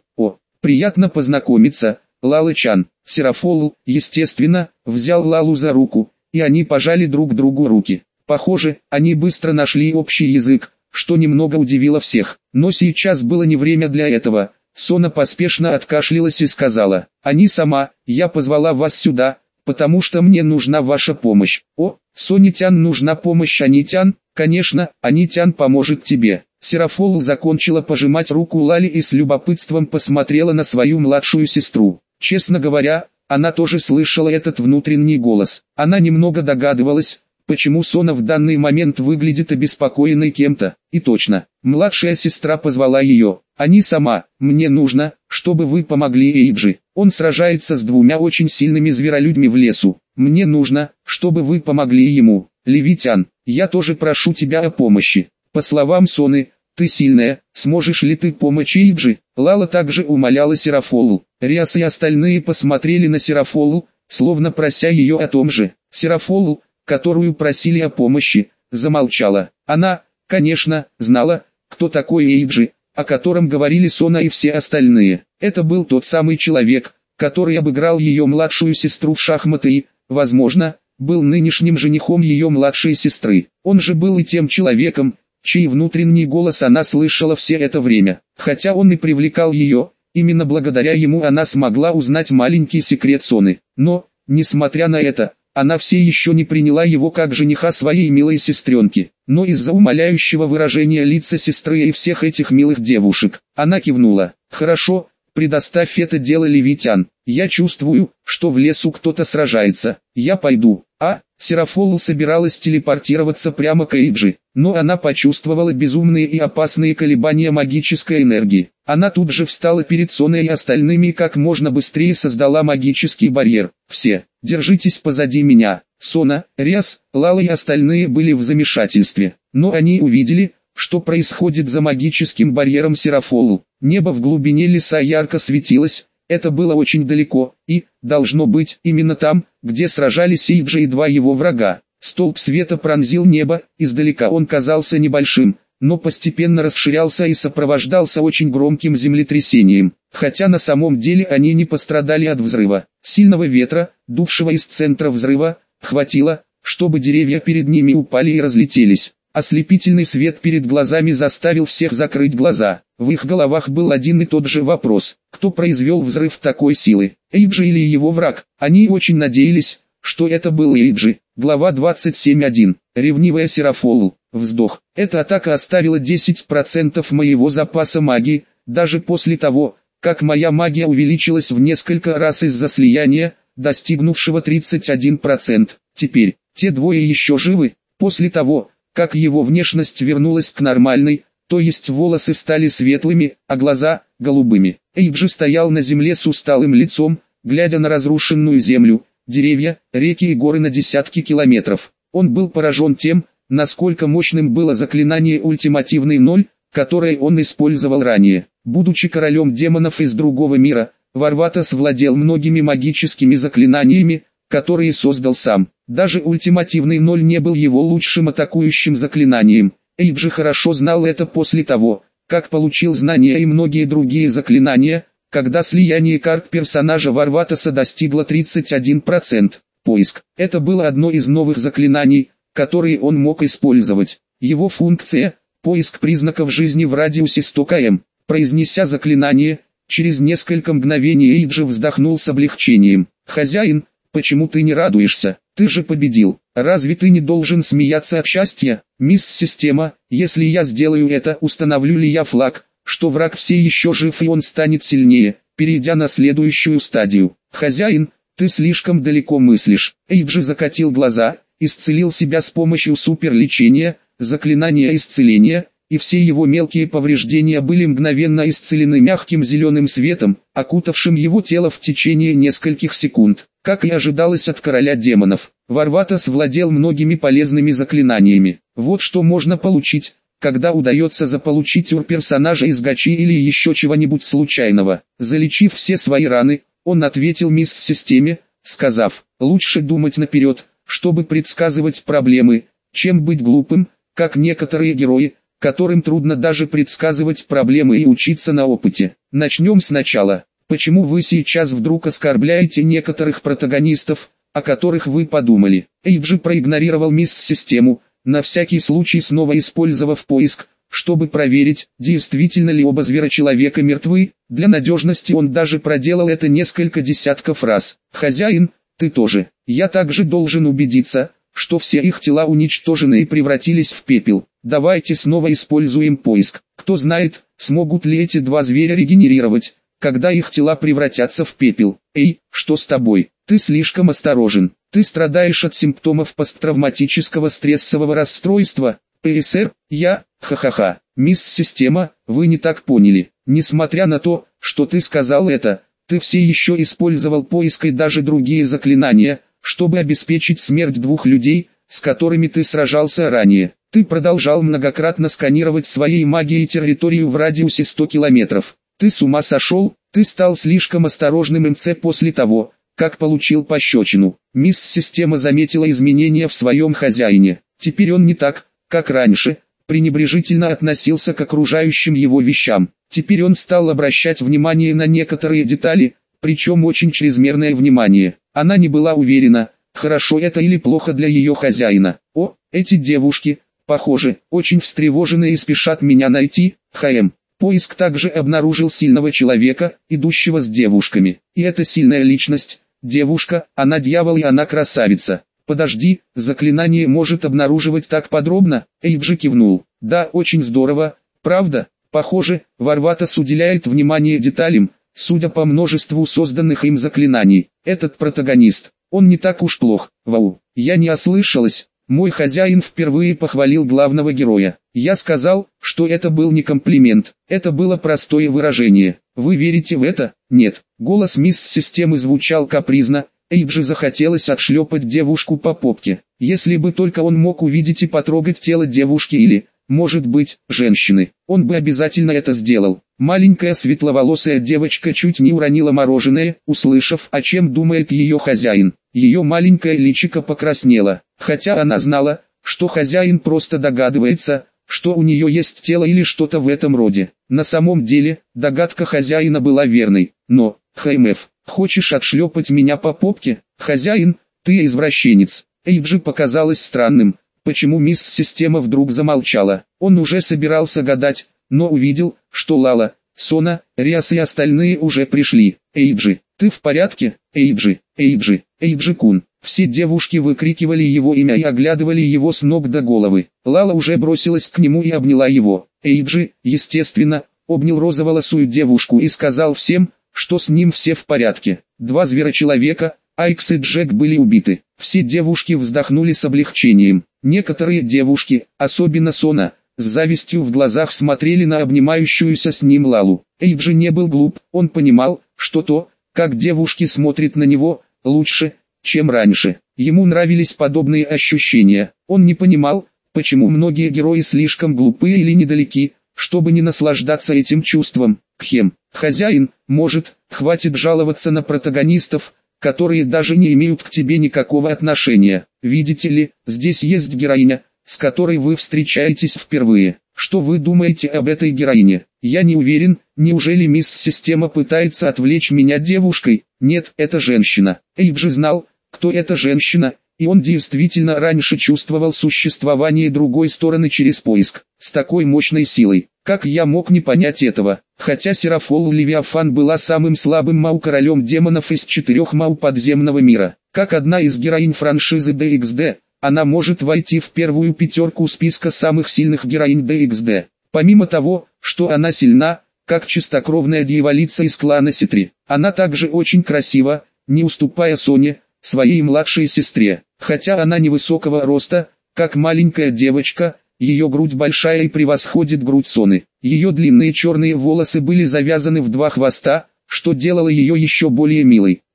Приятно познакомиться, Лала-чан». Серафол, естественно, взял Лалу за руку, и они пожали друг другу руки. Похоже, они быстро нашли общий язык, что немного удивило всех. Но сейчас было не время для этого. Сона поспешно откашлялась и сказала: «Ани сама, я позвала вас сюда, потому что мне нужна ваша помощь». «О, Сонитян нужна помощь Анитян?» «Конечно, Анитян поможет тебе». Серафол закончила пожимать руку Лали и с любопытством посмотрела на свою младшую сестру. Честно говоря, она тоже слышала этот внутренний голос. Она немного догадывалась, почему Сона в данный момент выглядит обеспокоенной кем-то. И точно, младшая сестра позвала ее. «Ани сама, мне нужно, чтобы вы помогли Эйджи. Он сражается с двумя очень сильными зверолюдьми в лесу. Мне нужно, чтобы вы помогли ему. Левитян, я тоже прошу тебя о помощи». По словам Соны, «Ты сильная, сможешь ли ты помочь Эйджи?» Лала также умоляла Серафолу. Риас и остальные посмотрели на Серафолу, словно прося ее о том же. Серафолу, которую просили о помощи, замолчала. Она, конечно, знала, кто такой Эйджи, о котором говорили Сона и все остальные. Это был тот самый человек, который обыграл ее младшую сестру в шахматы и, возможно, был нынешним женихом ее младшей сестры. Он же был и тем человеком, чей внутренний голос она слышала все это время. Хотя он и привлекал ее, именно благодаря ему она смогла узнать маленький секрет Соны. Но, несмотря на это, она все еще не приняла его как жениха своей милой сестренки. Но из-за умоляющего выражения лица сестры и всех этих милых девушек, она кивнула. «Хорошо, предоставь это дело Левитян. Я чувствую, что в лесу кто-то сражается. Я пойду». Серафол собиралась телепортироваться прямо к Эйджи, но она почувствовала безумные и опасные колебания магической энергии. Она тут же встала перед Соной и остальными и как можно быстрее создала магический барьер. «Все, держитесь позади меня». Сона, Риас, Лала и остальные были в замешательстве, но они увидели, что происходит за магическим барьером Серафолу. Небо в глубине леса ярко светилось. Это было очень далеко, и, должно быть, именно там, где сражались Эйджи и два его врага. Столб света пронзил небо, издалека он казался небольшим, но постепенно расширялся и сопровождался очень громким землетрясением. Хотя на самом деле они не пострадали от взрыва. Сильного ветра, дувшего из центра взрыва, хватило, чтобы деревья перед ними упали и разлетелись. Ослепительный свет перед глазами заставил всех закрыть глаза. В их головах был один и тот же вопрос: кто произвел взрыв такой силы, Эйджи или его враг? Они очень надеялись, что это был Эйджи. Глава 27.1. Ревнивая Серафолу. Вздох. Эта атака оставила 10% моего запаса магии, даже после того, как моя магия увеличилась в несколько раз из-за слияния, достигнувшего 31%. Теперь, те двое еще живы, после того, как его внешность вернулась к нормальной, то есть волосы стали светлыми, а глаза – голубыми. Эйджи стоял на земле с усталым лицом, глядя на разрушенную землю, деревья, реки и горы на десятки километров. Он был поражен тем, насколько мощным было заклинание «Ультимативный ноль», которое он использовал ранее. Будучи королем демонов из другого мира, Варватас владел многими магическими заклинаниями, которые создал сам. Даже ультимативный ноль не был его лучшим атакующим заклинанием. Эйджи хорошо знал это после того, как получил знания и многие другие заклинания, когда слияние карт персонажа Варватаса достигло 31%. Поиск. Это было одно из новых заклинаний, которые он мог использовать. Его функция – поиск признаков жизни в радиусе 100 км. Произнеся заклинание, через несколько мгновений Эйджи вздохнул с облегчением. «Хозяин, почему ты не радуешься? Ты же победил. Разве ты не должен смеяться от счастья? Мисс-система, если я сделаю это, установлю ли я флаг, что враг все еще жив и он станет сильнее, перейдя на следующую стадию? Хозяин, ты слишком далеко мыслишь». Эйджи закатил глаза, исцелил себя с помощью суперлечения, заклинания исцеления, и все его мелкие повреждения были мгновенно исцелены мягким зеленым светом, окутавшим его тело в течение нескольких секунд. Как и ожидалось от короля демонов, Варватас владел многими полезными заклинаниями. Вот что можно получить, когда удается заполучить ур персонажа из гачи или еще чего-нибудь случайного. Залечив все свои раны, он ответил мисс-системе, сказав: «Лучше думать наперед, чтобы предсказывать проблемы, чем быть глупым, как некоторые герои, которым трудно даже предсказывать проблемы и учиться на опыте. Начнем сначала. Почему вы сейчас вдруг оскорбляете некоторых протагонистов, о которых вы подумали?» Эйджи проигнорировал мисс-систему, на всякий случай снова использовав поиск, чтобы проверить, действительно ли оба зверочеловека мертвы. Для надежности он даже проделал это несколько десятков раз. «Хозяин, ты тоже. Я также должен убедиться, что все их тела уничтожены и превратились в пепел. Давайте снова используем поиск. Кто знает, смогут ли эти два зверя регенерировать, когда их тела превратятся в пепел. Эй, что с тобой? Ты слишком осторожен. Ты страдаешь от симптомов посттравматического стрессового расстройства. ПСР, ха-ха-ха. Мисс-система, вы не так поняли. Несмотря на то, что ты сказал это, ты все еще использовал поиск и даже другие заклинания, чтобы обеспечить смерть двух людей, с которыми ты сражался ранее. Ты продолжал многократно сканировать своей магией территорию в радиусе 100 километров. Ты с ума сошел? Ты стал слишком осторожным МЦ после того, как получил пощечину. Мисс-система заметила изменения в своем хозяине. Теперь он не так, как раньше, пренебрежительно относился к окружающим его вещам. Теперь он стал обращать внимание на некоторые детали, причем очень чрезмерное внимание. Она не была уверена, хорошо это или плохо для ее хозяина. «О, эти девушки, похоже, очень встревожены и спешат меня найти, ХМ». Поиск также обнаружил сильного человека, идущего с девушками. И эта сильная личность, девушка, она дьявол и она красавица. «Подожди, заклинание может обнаруживать так подробно?» Эйджи кивнул. «Да, очень здорово, правда?» Похоже, Варватас уделяет внимание деталям, судя по множеству созданных им заклинаний. Этот протагонист, он не так уж плох. Вау, я не ослышалась. Мой хозяин впервые похвалил главного героя. Я сказал, что это был не комплимент, это было простое выражение. Вы верите в это? Нет. Голос мисс-системы звучал капризно. Эйджи захотелось отшлепать девушку по попке. Если бы только он мог увидеть и потрогать тело девушки или, может быть, женщины, он бы обязательно это сделал. Маленькая светловолосая девочка чуть не уронила мороженое, услышав, о чем думает ее хозяин. Ее маленькое личико покраснело, хотя она знала, что хозяин просто догадывается, что у нее есть тело или что-то в этом роде. На самом деле, догадка хозяина была верной. Но, ХМФ, хочешь отшлепать меня по попке? Хозяин, ты извращенец. Эйджи показалось странным, почему мисс-система вдруг замолчала. Он уже собирался гадать, но увидел, что Лала, Сона, Риас и остальные уже пришли. «Эйджи, ты в порядке? Эйджи, Эйджи, Эйджи-кун, Все девушки выкрикивали его имя и оглядывали его с ног до головы. Лала уже бросилась к нему и обняла его. Эйджи, естественно, обнял розоволосую девушку и сказал всем, что с ним все в порядке. Два зверочеловека, Айкс и Джек, были убиты. Все девушки вздохнули с облегчением. Некоторые девушки, особенно Сона, с завистью в глазах смотрели на обнимающуюся с ним Лалу. Эйджи не был глуп, он понимал, что то, как девушки смотрят на него, лучше, чем раньше. Ему нравились подобные ощущения. Он не понимал, почему многие герои слишком глупые или недалеки, чтобы не наслаждаться этим чувством. Кхем, хозяин, может, хватит жаловаться на протагонистов, которые даже не имеют к тебе никакого отношения. Видите ли, здесь есть героиня, с которой вы встречаетесь впервые. Что вы думаете об этой героине? Я не уверен, неужели мисс Система пытается отвлечь меня девушкой? Нет, это женщина. Эйджи знал, кто эта женщина, и он действительно раньше чувствовал существование другой стороны через поиск. С такой мощной силой, как я мог не понять этого? Хотя Серафол Левиафан была самым слабым Мау-королем демонов из 4 Мау подземного мира. Как одна из героинь франшизы DXD, она может войти в первую пятерку списка самых сильных героинь DXD. Помимо того, что она сильна, как чистокровная дьяволица из клана Ситри, она также очень красива, не уступая Соне, своей младшей сестре. Хотя она невысокого роста, как маленькая девочка, ее грудь большая и превосходит грудь Соны. Ее длинные черные волосы были завязаны в 2 хвоста, что делало ее еще более милой.